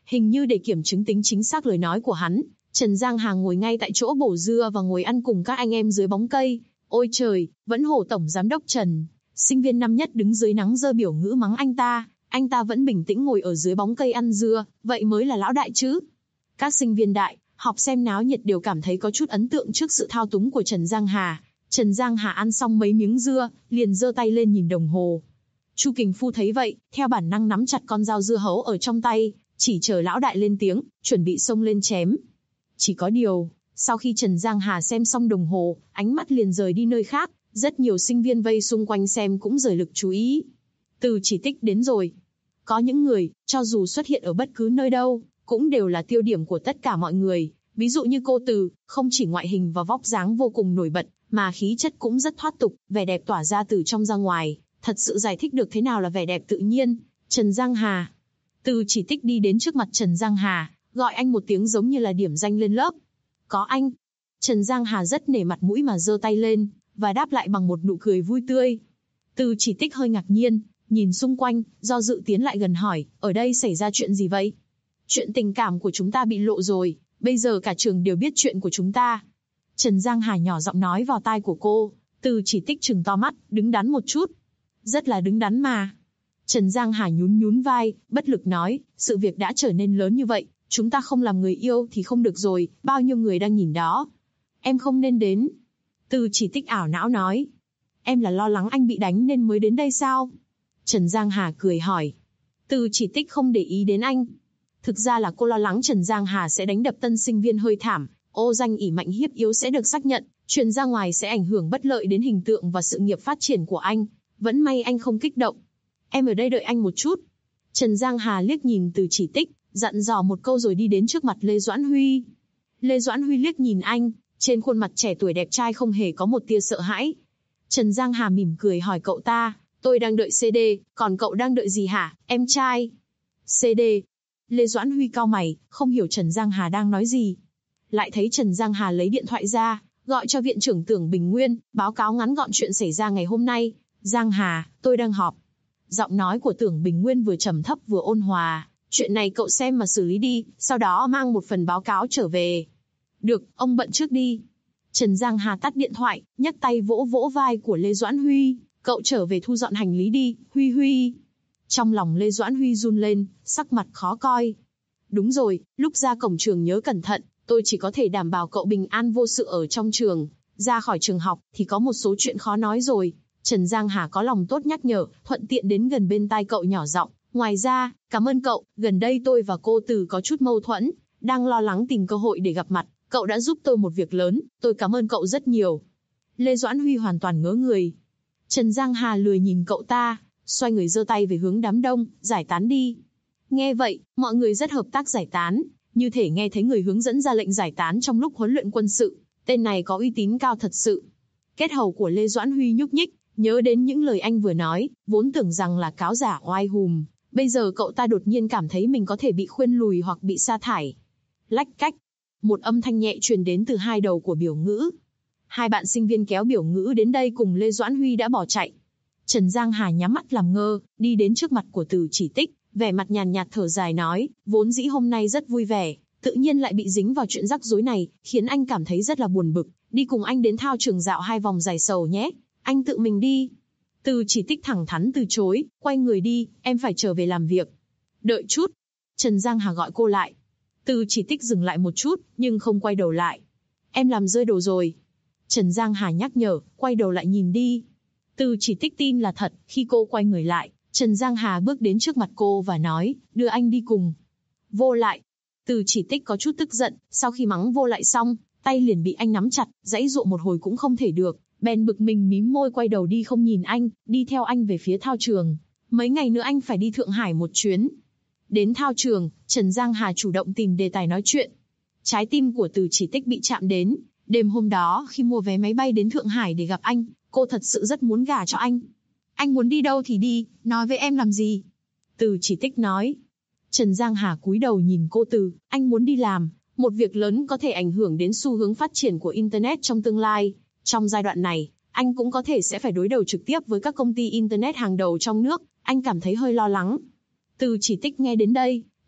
[SPEAKER 2] Hình như để kiểm chứng tính chính xác lời nói của hắn, Trần Giang Hà ngồi ngay tại chỗ bổ dưa và ngồi ăn cùng các anh em dưới bóng cây. Ôi trời, vẫn hổ tổng giám đốc Trần. Sinh viên năm nhất đứng dưới nắng giơ biểu ngữ mắng anh ta vẫn bình tĩnh ngồi ở dưới bóng cây ăn dưa, vậy mới là lão đại chứ. Các sinh viên đại học xem náo nhiệt đều cảm thấy có chút ấn tượng trước sự thao túng của Trần Giang Hà. Trần Giang Hà ăn xong mấy miếng dưa, liền giơ tay lên nhìn đồng hồ. Chu Kình Phu thấy vậy, theo bản năng nắm chặt con dao dưa hấu ở trong tay, chỉ chờ lão đại lên tiếng, chuẩn bị xông lên chém. Chỉ có điều, sau khi Trần Giang Hà xem xong đồng hồ, ánh mắt liền rời đi nơi khác, rất nhiều sinh viên vây xung quanh xem cũng rời lực chú ý. Từ Chỉ Tích đến rồi. Có những người, cho dù xuất hiện ở bất cứ nơi đâu, cũng đều là tiêu điểm của tất cả mọi người. Ví dụ như cô Từ, không chỉ ngoại hình và vóc dáng vô cùng nổi bật, mà khí chất cũng rất thoát tục, vẻ đẹp tỏa ra từ trong ra ngoài, thật sự giải thích được thế nào là vẻ đẹp tự nhiên. Trần Giang Hà. Từ Chỉ Tích đi đến trước mặt Trần Giang Hà, gọi anh một tiếng giống như là điểm danh lên lớp. Có anh. Trần Giang Hà rất nể mặt mũi mà giơ tay lên, và đáp lại bằng một nụ cười vui tươi. Từ Chỉ Tích hơi ngạc nhiên, nhìn xung quanh, do dự tiến lại gần hỏi, ở đây xảy ra chuyện gì vậy? Chuyện tình cảm của chúng ta bị lộ rồi, bây giờ cả trường đều biết chuyện của chúng ta. Trần Giang Hà nhỏ giọng nói vào tai của cô. Từ Chỉ Tích trừng to mắt, đứng đắn một chút. Rất là đứng đắn mà. Trần Giang Hà nhún nhún vai, bất lực nói, sự việc đã trở nên lớn như vậy, chúng ta không làm người yêu thì không được rồi, bao nhiêu người đang nhìn đó. Em không nên đến. Từ Chỉ Tích ảo não nói. Em là lo lắng anh bị đánh nên mới đến đây sao? Trần Giang Hà cười hỏi. Từ Chỉ Tích không để ý đến anh. Thực ra là cô lo lắng Trần Giang Hà sẽ đánh đập tân sinh viên hơi thảm, ô danh ỷ mạnh hiếp yếu sẽ được xác nhận, truyền ra ngoài sẽ ảnh hưởng bất lợi đến hình tượng và sự nghiệp phát triển của anh. Vẫn may anh không kích động. Em ở đây đợi anh một chút. Trần Giang Hà liếc nhìn Từ Chỉ Tích, dặn dò một câu rồi đi đến trước mặt Lê Doãn Huy. Lê Doãn Huy liếc nhìn anh, trên khuôn mặt trẻ tuổi đẹp trai không hề có một tia sợ hãi. Trần Giang Hà mỉm cười hỏi cậu ta, tôi đang đợi CD, còn cậu đang đợi gì hả, em trai? CD. Lê Doãn Huy cau mày, không hiểu Trần Giang Hà đang nói gì. Lại thấy Trần Giang Hà lấy điện thoại ra, gọi cho viện trưởng Tưởng Bình Nguyên, báo cáo ngắn gọn chuyện xảy ra ngày hôm nay. Giang Hà, tôi đang họp. Giọng nói của Tưởng Bình Nguyên vừa trầm thấp vừa ôn hòa. Chuyện này cậu xem mà xử lý đi, sau đó mang một phần báo cáo trở về. Được, ông bận trước đi. Trần Giang Hà tắt điện thoại, nhấc tay vỗ vỗ vai của Lê Doãn Huy. Cậu trở về thu dọn hành lý đi, Huy Huy. Trong lòng Lê Doãn Huy run lên, sắc mặt khó coi. Đúng rồi, lúc ra cổng trường nhớ cẩn thận, tôi chỉ có thể đảm bảo cậu bình an vô sự ở trong trường. Ra khỏi trường học thì có một số chuyện khó nói rồi. Trần Giang Hà có lòng tốt nhắc nhở, thuận tiện đến gần bên tai cậu nhỏ giọng. Ngoài ra, cảm ơn cậu, gần đây tôi và cô Từ có chút mâu thuẫn, đang lo lắng tìm cơ hội để gặp mặt. Cậu đã giúp tôi một việc lớn, tôi cảm ơn cậu rất nhiều. Lê Doãn Huy hoàn toàn ngớ người. Trần Giang Hà lười nhìn cậu ta, xoay người giơ tay về hướng đám đông, giải tán đi. Nghe vậy, mọi người rất hợp tác giải tán, như thể nghe thấy người hướng dẫn ra lệnh giải tán trong lúc huấn luyện quân sự. Tên này có uy tín cao thật sự. Kết hầu của Lê Doãn Huy nhúc nhích, nhớ đến những lời anh vừa nói, vốn tưởng rằng là cáo giả oai hùm. Bây giờ cậu ta đột nhiên cảm thấy mình có thể bị khuyên lùi hoặc bị sa thải. Lách cách. Một âm thanh nhẹ truyền đến từ hai đầu của biểu ngữ. Hai bạn sinh viên kéo biểu ngữ đến đây cùng Lê Doãn Huy đã bỏ chạy. Trần Giang Hà nhắm mắt làm ngơ, đi đến trước mặt của Từ Chỉ Tích, vẻ mặt nhàn nhạt thở dài nói, vốn dĩ hôm nay rất vui vẻ, tự nhiên lại bị dính vào chuyện rắc rối này, khiến anh cảm thấy rất là buồn bực, đi cùng anh đến thao trường dạo 2 vòng giải sầu nhé, anh tự mình đi. Từ Chỉ Tích thẳng thắn từ chối, quay người đi, em phải trở về làm việc. Đợi chút. Trần Giang Hà gọi cô lại. Từ Chỉ Tích dừng lại một chút, nhưng không quay đầu lại. Em làm rơi đồ rồi. Trần Giang Hà nhắc nhở, quay đầu lại nhìn đi. Từ Chỉ Tích tin là thật, khi cô quay người lại, Trần Giang Hà bước đến trước mặt cô và nói, đưa anh đi cùng. Vô lại. Từ Chỉ Tích có chút tức giận, sau khi mắng vô lại xong, tay liền bị anh nắm chặt, giãy giụa một hồi cũng không thể được, bèn bực mình mím môi quay đầu đi không nhìn anh, đi theo anh về phía thao trường. Mấy ngày nữa anh phải đi Thượng Hải một chuyến. Đến thao trường, Trần Giang Hà chủ động tìm đề tài nói chuyện. Trái tim của Từ Chỉ Tích bị chạm đến. Đêm hôm đó khi mua vé máy bay đến Thượng Hải để gặp anh, cô thật sự rất muốn gả cho anh. Anh muốn đi đâu thì đi, nói với em làm gì? Từ Chỉ Tích nói. Trần Giang Hà cúi đầu nhìn cô Từ, anh muốn đi làm, một việc lớn có thể ảnh hưởng đến xu hướng phát triển của Internet trong tương lai. Trong giai đoạn này, anh cũng có thể sẽ phải đối đầu trực tiếp với các công ty Internet hàng đầu trong nước, anh cảm thấy hơi lo lắng. Từ Chỉ Tích nghe đến đây,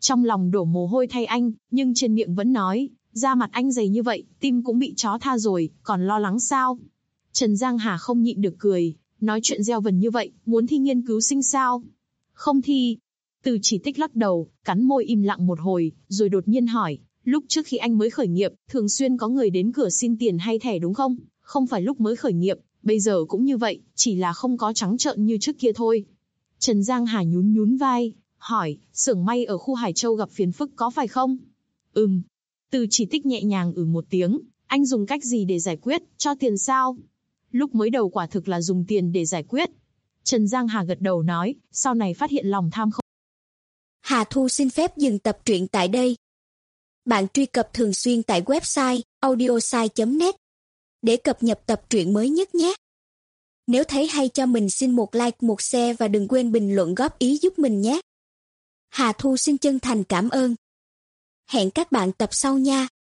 [SPEAKER 2] Trong lòng đổ mồ hôi thay anh, nhưng trên miệng vẫn nói, da mặt anh dày như vậy, tim cũng bị chó tha rồi, còn lo lắng sao? Trần Giang Hà không nhịn được cười, nói chuyện gieo vần như vậy, muốn thi nghiên cứu sinh sao? Không thi. Từ Chỉ Tích lắc đầu, cắn môi im lặng một hồi, rồi đột nhiên hỏi, lúc trước khi anh mới khởi nghiệp, thường xuyên có người đến cửa xin tiền hay thẻ đúng không? Không phải lúc mới khởi nghiệp, bây giờ cũng như vậy, chỉ là không có trắng trợn như trước kia thôi. Trần Giang Hà nhún nhún vai, hỏi, xưởng may ở khu Hải Châu gặp phiền phức có phải không? Từ Chỉ Tích nhẹ nhàng một tiếng, anh dùng cách gì để giải quyết, cho tiền sao? Lúc mới đầu quả thực là dùng tiền để giải quyết. Trần Giang Hà gật đầu nói, sau này phát hiện lòng tham không.
[SPEAKER 3] Hà Thu xin phép dừng tập truyện tại đây. Bạn truy cập thường xuyên tại website audiosai.net để cập nhật tập truyện mới nhất nhé. Nếu thấy hay cho mình xin một like, một share và đừng quên bình luận góp ý giúp mình nhé. Hà Thu xin chân thành cảm ơn. Hẹn các bạn tập sau nha.